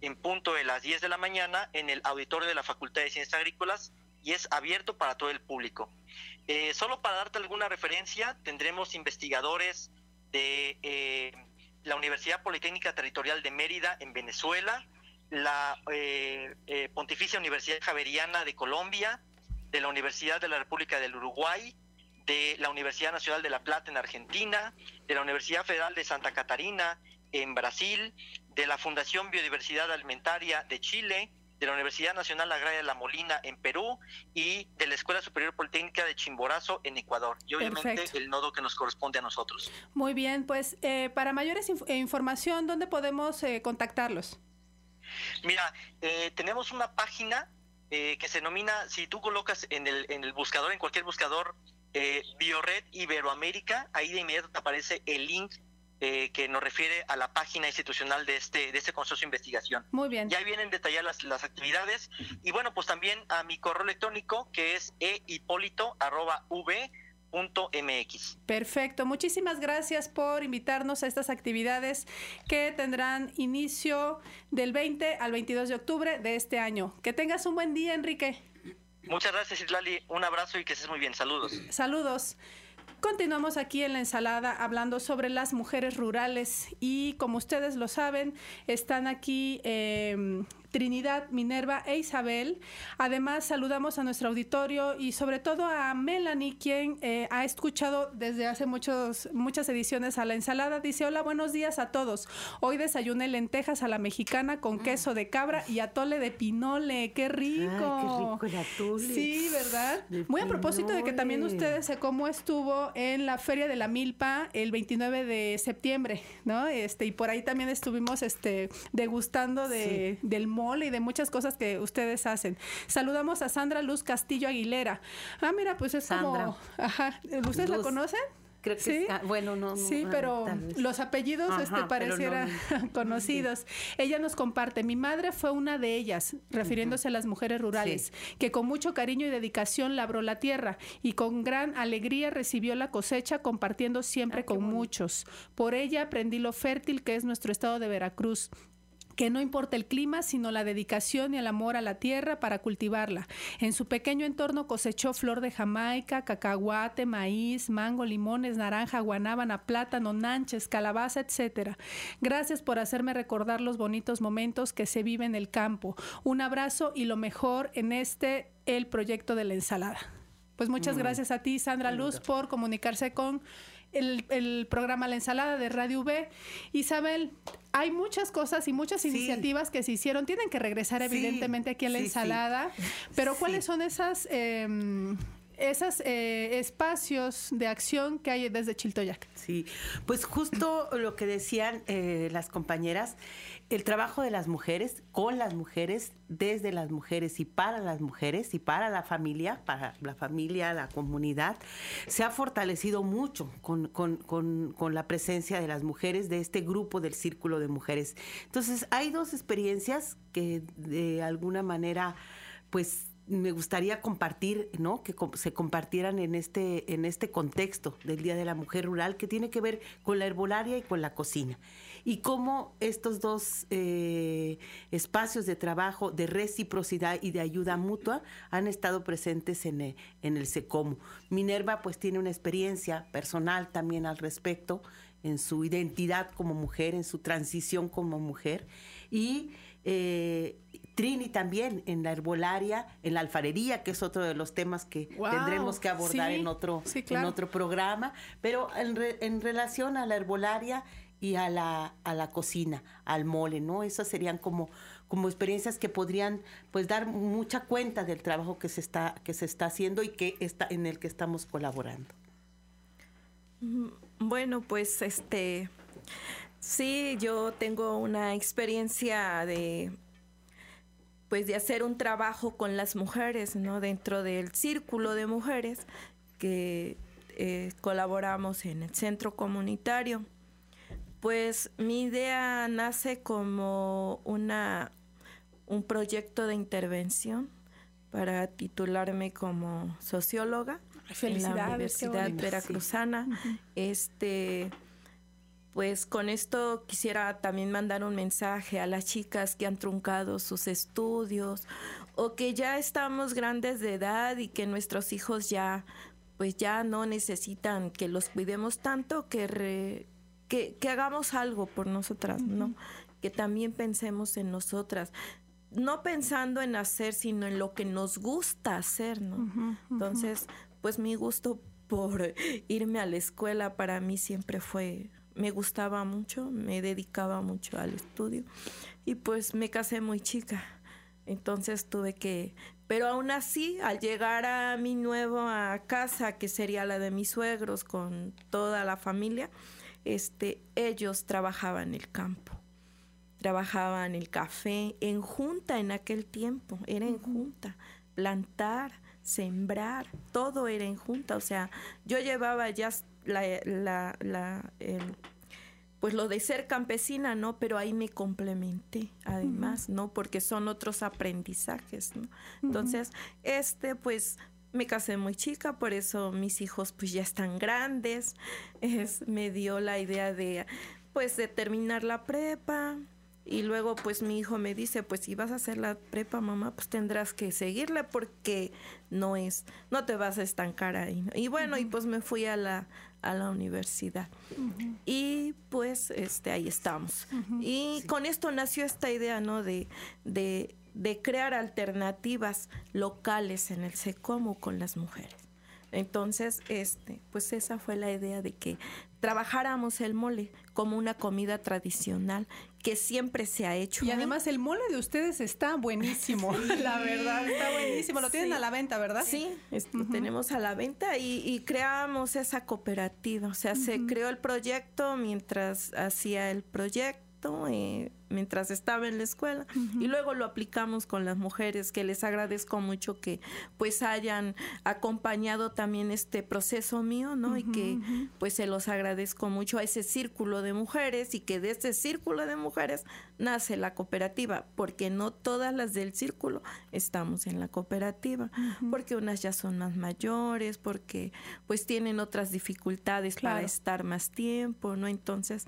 en punto de las diez de la mañana en el auditorio de la Facultad de Ciencias Agrícolas y es abierto para todo el público. Eh, solo para darte alguna referencia, tendremos investigadores de eh, la Universidad Politécnica Territorial de Mérida en Venezuela, la eh, eh, Pontificia Universidad Javeriana de Colombia, de la Universidad de la República del Uruguay, de la Universidad Nacional de La Plata en Argentina, de la Universidad Federal de Santa Catarina en Brasil, de la Fundación Biodiversidad Alimentaria de Chile, de la Universidad Nacional Agraria de La Molina en Perú y de la Escuela Superior Politécnica de Chimborazo en Ecuador. Y obviamente Perfecto. El nodo que nos corresponde a nosotros. Muy bien, pues eh, para mayores inf- información, ¿dónde podemos eh, contactarlos? Mira, eh, tenemos una página eh, que se denomina, si tú colocas en el, en el buscador, en cualquier buscador, eh, Biored Iberoamérica, ahí de inmediato te aparece el link Eh, que nos refiere a la página institucional de este de este consorcio de investigación. Muy bien. Ya vienen detalladas las, las actividades y bueno, pues también a mi correo electrónico que es e hipólito arroba v punto m x. Perfecto, muchísimas gracias por invitarnos a estas actividades que tendrán inicio del veinte al veintidós de octubre de este año. Que tengas un buen día, Enrique. Muchas gracias, Itlali. Un abrazo y que estés muy bien. Saludos. Saludos. Continuamos aquí en la ensalada hablando sobre las mujeres rurales y como ustedes lo saben, están aquí eh, Trinidad, Minerva e Isabel. Además, saludamos a nuestro auditorio y sobre todo a Melanie, quien eh, ha escuchado desde hace muchos, muchas ediciones a la ensalada. Dice, hola, buenos días a todos. Hoy desayuné lentejas a la mexicana con queso de cabra y atole de pinole. ¡Qué rico! Ay, qué rico el atole. Sí, ¿verdad? De Muy a propósito de que también pinole. ustedes sé cómo estuvo en la Feria de la Milpa el veintinueve de septiembre, ¿no? Este, y por ahí también estuvimos este, degustando de, sí. del mole y de muchas cosas que ustedes hacen. Saludamos a Sandra Luz Castillo Aguilera. Ah, mira, pues es Sandra. como... Ajá. ¿Ustedes Luz. la conocen? Creo que ¿Sí? es, bueno, no, no. Sí, pero los apellidos Ajá, este, pareciera no, no. conocidos. Sí. Ella nos comparte, mi madre fue una de ellas, refiriéndose uh-huh. a las mujeres rurales, sí. que con mucho cariño y dedicación labró la tierra y con gran alegría recibió la cosecha, compartiendo siempre ah, con bueno. muchos. Por ella aprendí lo fértil que es nuestro estado de Veracruz, que no importa el clima, sino la dedicación y el amor a la tierra para cultivarla. En su pequeño entorno cosechó flor de Jamaica, cacahuate, maíz, mango, limones, naranja, guanábana, plátano, nanches, calabaza, etcétera. Gracias por hacerme recordar los bonitos momentos que se vive en el campo. Un abrazo y lo mejor en este, el proyecto de la ensalada. Pues muchas mm. gracias a ti, Sandra Luz, por comunicarse con El, el programa La Ensalada de Radio V. Isabel, hay muchas cosas y muchas sí. iniciativas que se hicieron. Tienen que regresar sí. evidentemente aquí a La sí, Ensalada. Sí. Pero ¿cuáles sí. son esas... Eh, esos eh, espacios de acción que hay desde Chiltoyac? Sí, pues justo lo que decían eh, las compañeras, el trabajo de las mujeres, con las mujeres, desde las mujeres y para las mujeres y para la familia, para la familia, la comunidad, se ha fortalecido mucho con, con, con, con la presencia de las mujeres, de este grupo del Círculo de Mujeres. Entonces, hay dos experiencias que de alguna manera, pues, me gustaría compartir, ¿no? Que se compartieran en este, en este contexto del Día de la Mujer Rural, que tiene que ver con la herbolaria y con la cocina. Y cómo estos dos eh, espacios de trabajo, de reciprocidad y de ayuda mutua han estado presentes en el, en el SECOMU. Minerva pues tiene una experiencia personal también al respecto, en su identidad como mujer, en su transición como mujer. Y eh, Trini también en la herbolaria, en la alfarería, que es otro de los temas que wow, tendremos que abordar sí, en otro sí, claro. en otro programa, pero en, re, en relación a la herbolaria y a la a la cocina, al mole, ¿no? Esas serían como como experiencias que podrían pues dar mucha cuenta del trabajo que se está que se está haciendo y que está en el que estamos colaborando. Bueno, pues este sí, yo tengo una experiencia de pues de hacer un trabajo con las mujeres, ¿no? Dentro del círculo de mujeres que eh, colaboramos en el centro comunitario. Pues mi idea nace como una un proyecto de intervención para titularme como socióloga en la Universidad Veracruzana. Sí. Este pues con esto quisiera también mandar un mensaje a las chicas que han truncado sus estudios o que ya estamos grandes de edad y que nuestros hijos ya pues ya no necesitan que los cuidemos tanto, que, re, que, que hagamos algo por nosotras, uh-huh. ¿no? Que también pensemos en nosotras, no pensando en hacer, sino en lo que nos gusta hacer, ¿no? Uh-huh, uh-huh. Entonces, pues mi gusto por irme a la escuela para mí siempre fue, me gustaba mucho, me dedicaba mucho al estudio y pues me casé muy chica, entonces tuve que, pero aún así al llegar a mi nueva casa, que sería la de mis suegros con toda la familia, este, ellos trabajaban en el campo, trabajaban el café en junta en aquel tiempo, era en junta, plantar, sembrar, todo era en junta, o sea, yo llevaba ya la, la, la el, pues lo de ser campesina, ¿no? Pero ahí me complementé, además, uh-huh. ¿no? Porque son otros aprendizajes, ¿no? Entonces, uh-huh. este, pues, me casé muy chica, por eso mis hijos, pues, ya están grandes, es, me dio la idea de, pues, de terminar la prepa. Y luego, pues, mi hijo me dice, pues, si vas a hacer la prepa, mamá, pues, tendrás que seguirle porque no es, no te vas a estancar ahí, ¿no? Y bueno, uh-huh. y pues me fui a la, a la universidad. Uh-huh. Y pues, este, ahí estamos. Uh-huh. Y sí. con esto nació esta idea, ¿no? De, de, de crear alternativas locales en el SECOMU con las mujeres. Entonces, este, pues esa fue la idea de que trabajáramos el mole como una comida tradicional que siempre se ha hecho. Y además el mole de ustedes está buenísimo, sí. la verdad, está buenísimo. Lo tienen sí. a la venta, ¿verdad? Sí, es, uh-huh. lo tenemos a la venta y, y creamos esa cooperativa. O sea, uh-huh. se creó el proyecto mientras hacía el proyecto. Eh, mientras estaba en la escuela uh-huh. y luego lo aplicamos con las mujeres, que les agradezco mucho que pues hayan acompañado también este proceso mío, ¿no? Uh-huh. Y que pues se los agradezco mucho a ese círculo de mujeres y que de ese círculo de mujeres nace la cooperativa, porque no todas las del círculo estamos en la cooperativa, uh-huh. porque unas ya son más mayores, porque pues tienen otras dificultades claro. para estar más tiempo, ¿no? Entonces,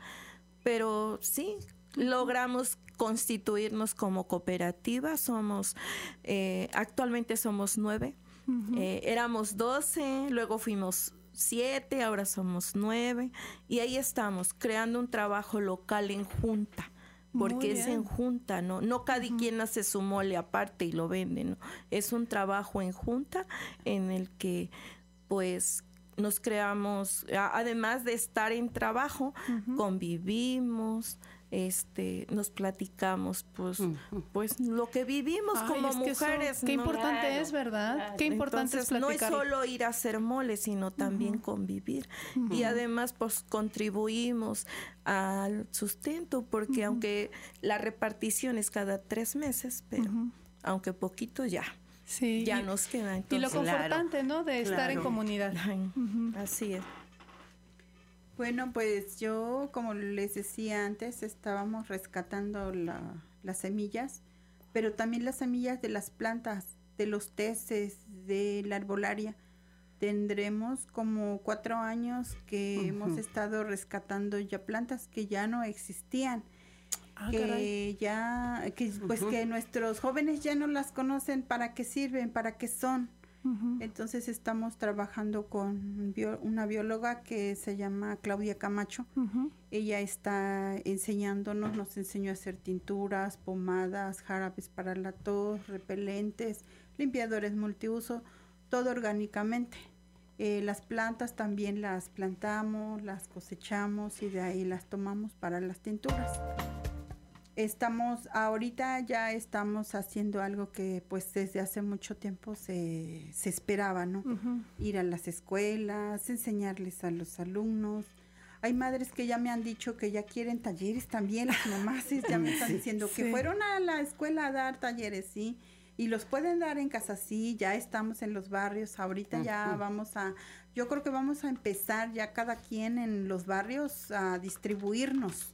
pero sí, logramos constituirnos como cooperativa, somos, eh, actualmente somos nueve, uh-huh. eh, éramos doce, luego fuimos siete, ahora somos nueve, y ahí estamos, creando un trabajo local en junta, porque es en junta, ¿no? No cada uh-huh. quien hace su mole aparte y lo vende, ¿no? Es un trabajo en junta en el que, pues, nos creamos, además de estar en trabajo, uh-huh. convivimos, este, nos platicamos, pues, uh-huh. pues lo que vivimos Ay, como mujeres. Eso, qué ¿no? importante claro, es, ¿verdad? Claro. Qué importante Entonces, es platicar. No es solo ir a hacer mole, sino también uh-huh. convivir. Uh-huh. Y además, pues, contribuimos al sustento, porque uh-huh. aunque la repartición es cada tres meses, pero uh-huh. aunque poquito ya. Sí, ya y, nos queda. Entonces, y lo confortante, claro, ¿no? De claro. estar en comunidad. Uh-huh. Así es. Bueno, pues yo, como les decía antes, estábamos rescatando la, las semillas, pero también las semillas de las plantas, de los teces, de la arbolaria. Tendremos como cuatro años que uh-huh. hemos estado rescatando ya plantas que ya no existían. Ah, que caray. ya que pues uh-huh. que nuestros jóvenes ya no las conocen, para qué sirven, para qué son. Uh-huh. Entonces estamos trabajando con bio, una bióloga que se llama Claudia Camacho. Uh-huh. Ella está enseñándonos, nos enseñó a hacer tinturas, pomadas, jarabes para la tos, repelentes, limpiadores multiuso, todo orgánicamente. Eh, las plantas también las plantamos, las cosechamos y de ahí las tomamos para las tinturas. Estamos, ahorita ya estamos haciendo algo que pues desde hace mucho tiempo se, se esperaba, ¿no? Uh-huh. Ir a las escuelas, enseñarles a los alumnos. Hay madres que ya me han dicho que ya quieren talleres también, las mamás ya me están sí, diciendo sí. que fueron a la escuela a dar talleres, sí, y los pueden dar en casa, sí, ya estamos en los barrios, ahorita uh-huh. ya vamos a, yo creo que vamos a empezar ya cada quien en los barrios a distribuirnos.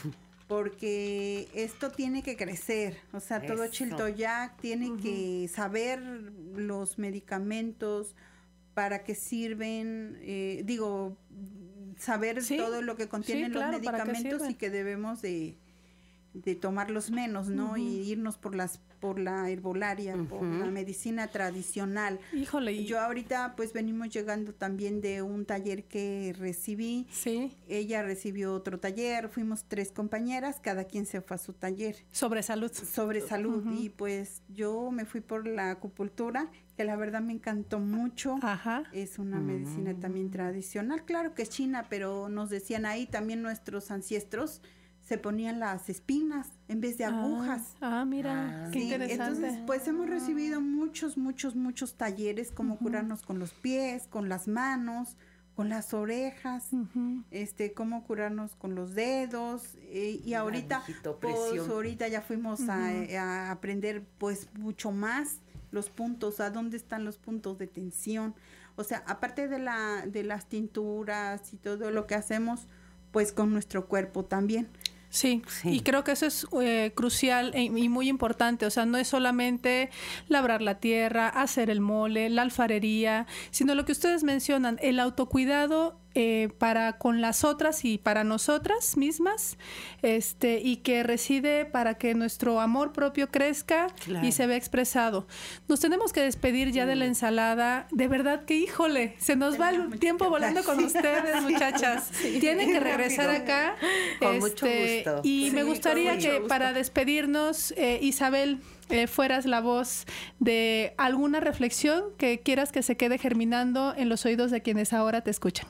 Porque esto tiene que crecer, o sea, Eso. todo Chiltoyac tiene uh-huh. que saber los medicamentos, para qué sirven, eh, digo, saber sí, todo lo que contienen sí, claro, los medicamentos y que debemos de, de tomarlos menos, ¿no? Uh-huh. Y irnos por las por la herbolaria, uh-huh. por la medicina tradicional. Híjole. Y... Yo ahorita pues venimos llegando también de un taller que recibí. Sí. Ella recibió otro taller, fuimos tres compañeras, cada quien se fue a su taller. Sobre salud. Sobre salud. Uh-huh. Y pues yo me fui por la acupuntura, que la verdad me encantó mucho. Ajá. Es una uh-huh. medicina también tradicional. Claro que es china, pero nos decían ahí también nuestros ancestros se ponían las espinas en vez de agujas. Ah, ah mira, ah, qué sí, interesante. Entonces, pues hemos recibido muchos, muchos, muchos talleres, como uh-huh. curarnos con los pies, con las manos, con las orejas, uh-huh. este, cómo curarnos con los dedos, eh, y ahorita, pues, ahorita ya fuimos uh-huh. a, a aprender, pues, mucho más los puntos, a dónde están los puntos de tensión. O sea, aparte de la, de las tinturas y todo lo que hacemos, pues, con nuestro cuerpo también. Sí, sí, y creo que eso es eh, crucial e, y muy importante, o sea, no es solamente labrar la tierra, hacer el mole, la alfarería, sino lo que ustedes mencionan, el autocuidado eh, para con las otras y para nosotras mismas, este, y que reside para que nuestro amor propio crezca claro. y se vea expresado. Nos tenemos que despedir ya sí. de la ensalada, de verdad que híjole, se nos va el tiempo volando con ustedes, muchachas. Sí. Tienen que regresar acá. Con este, mucho gusto. Y sí, me gustaría que gusto. para despedirnos, eh, Isabel, eh, fueras la voz de alguna reflexión que quieras que se quede germinando en los oídos de quienes ahora te escuchan.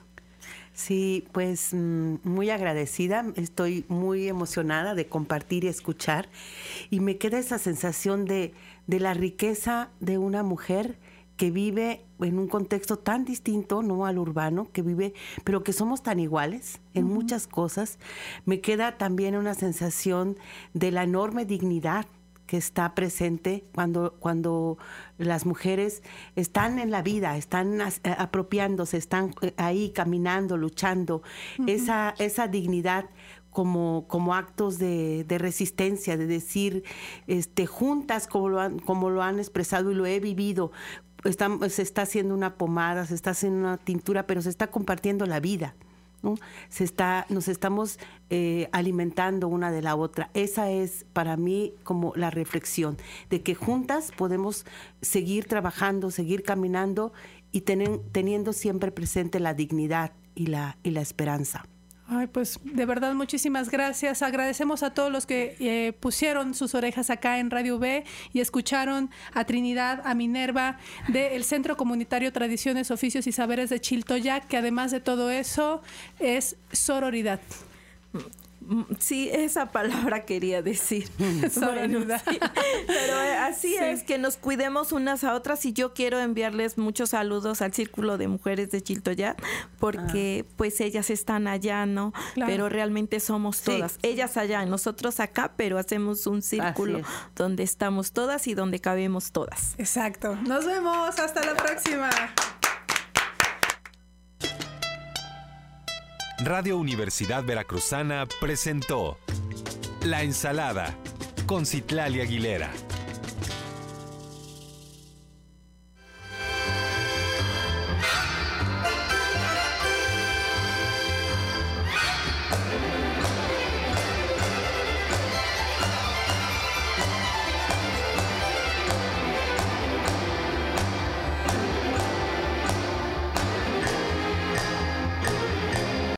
Sí, pues muy agradecida, estoy muy emocionada de compartir y escuchar, y me queda esa sensación de, de la riqueza de una mujer que vive en un contexto tan distinto, no al urbano, que vive, pero que somos tan iguales en uh-huh. muchas cosas. Me queda también una sensación de la enorme dignidad que está presente cuando, cuando las mujeres están en la vida, están as, apropiándose, están ahí caminando, luchando. Uh-huh. Esa, esa dignidad como, como actos de, de resistencia, de decir, este, juntas, como lo han, como lo han expresado y lo he vivido. Está, se está haciendo una pomada, se está haciendo una tintura, pero se está compartiendo la vida, ¿no? Se está, nos estamos eh, alimentando una de la otra. Esa es para mí como la reflexión, de que juntas podemos seguir trabajando, seguir caminando y tenen, teniendo siempre presente la dignidad y la, y la esperanza. Ay, pues de verdad muchísimas gracias. Agradecemos a todos los que eh, pusieron sus orejas acá en Radio B y escucharon a Trinidad, a Minerva del Centro Comunitario Tradiciones, Oficios y Saberes de Chiltoyac, que además de todo eso es sororidad. Sí, esa palabra quería decir. Bueno, sí. Pero así sí. es, que nos cuidemos unas a otras, y yo quiero enviarles muchos saludos al Círculo de Mujeres de Chiltoyac, porque ah. pues ellas están allá, ¿no? Claro. Pero realmente somos todas. Sí. Ellas allá, nosotros acá, pero hacemos un círculo donde estamos todas y donde cabemos todas. Exacto. Nos vemos. Hasta la próxima. Radio Universidad Veracruzana presentó La Ensalada con Citlali Aguilera.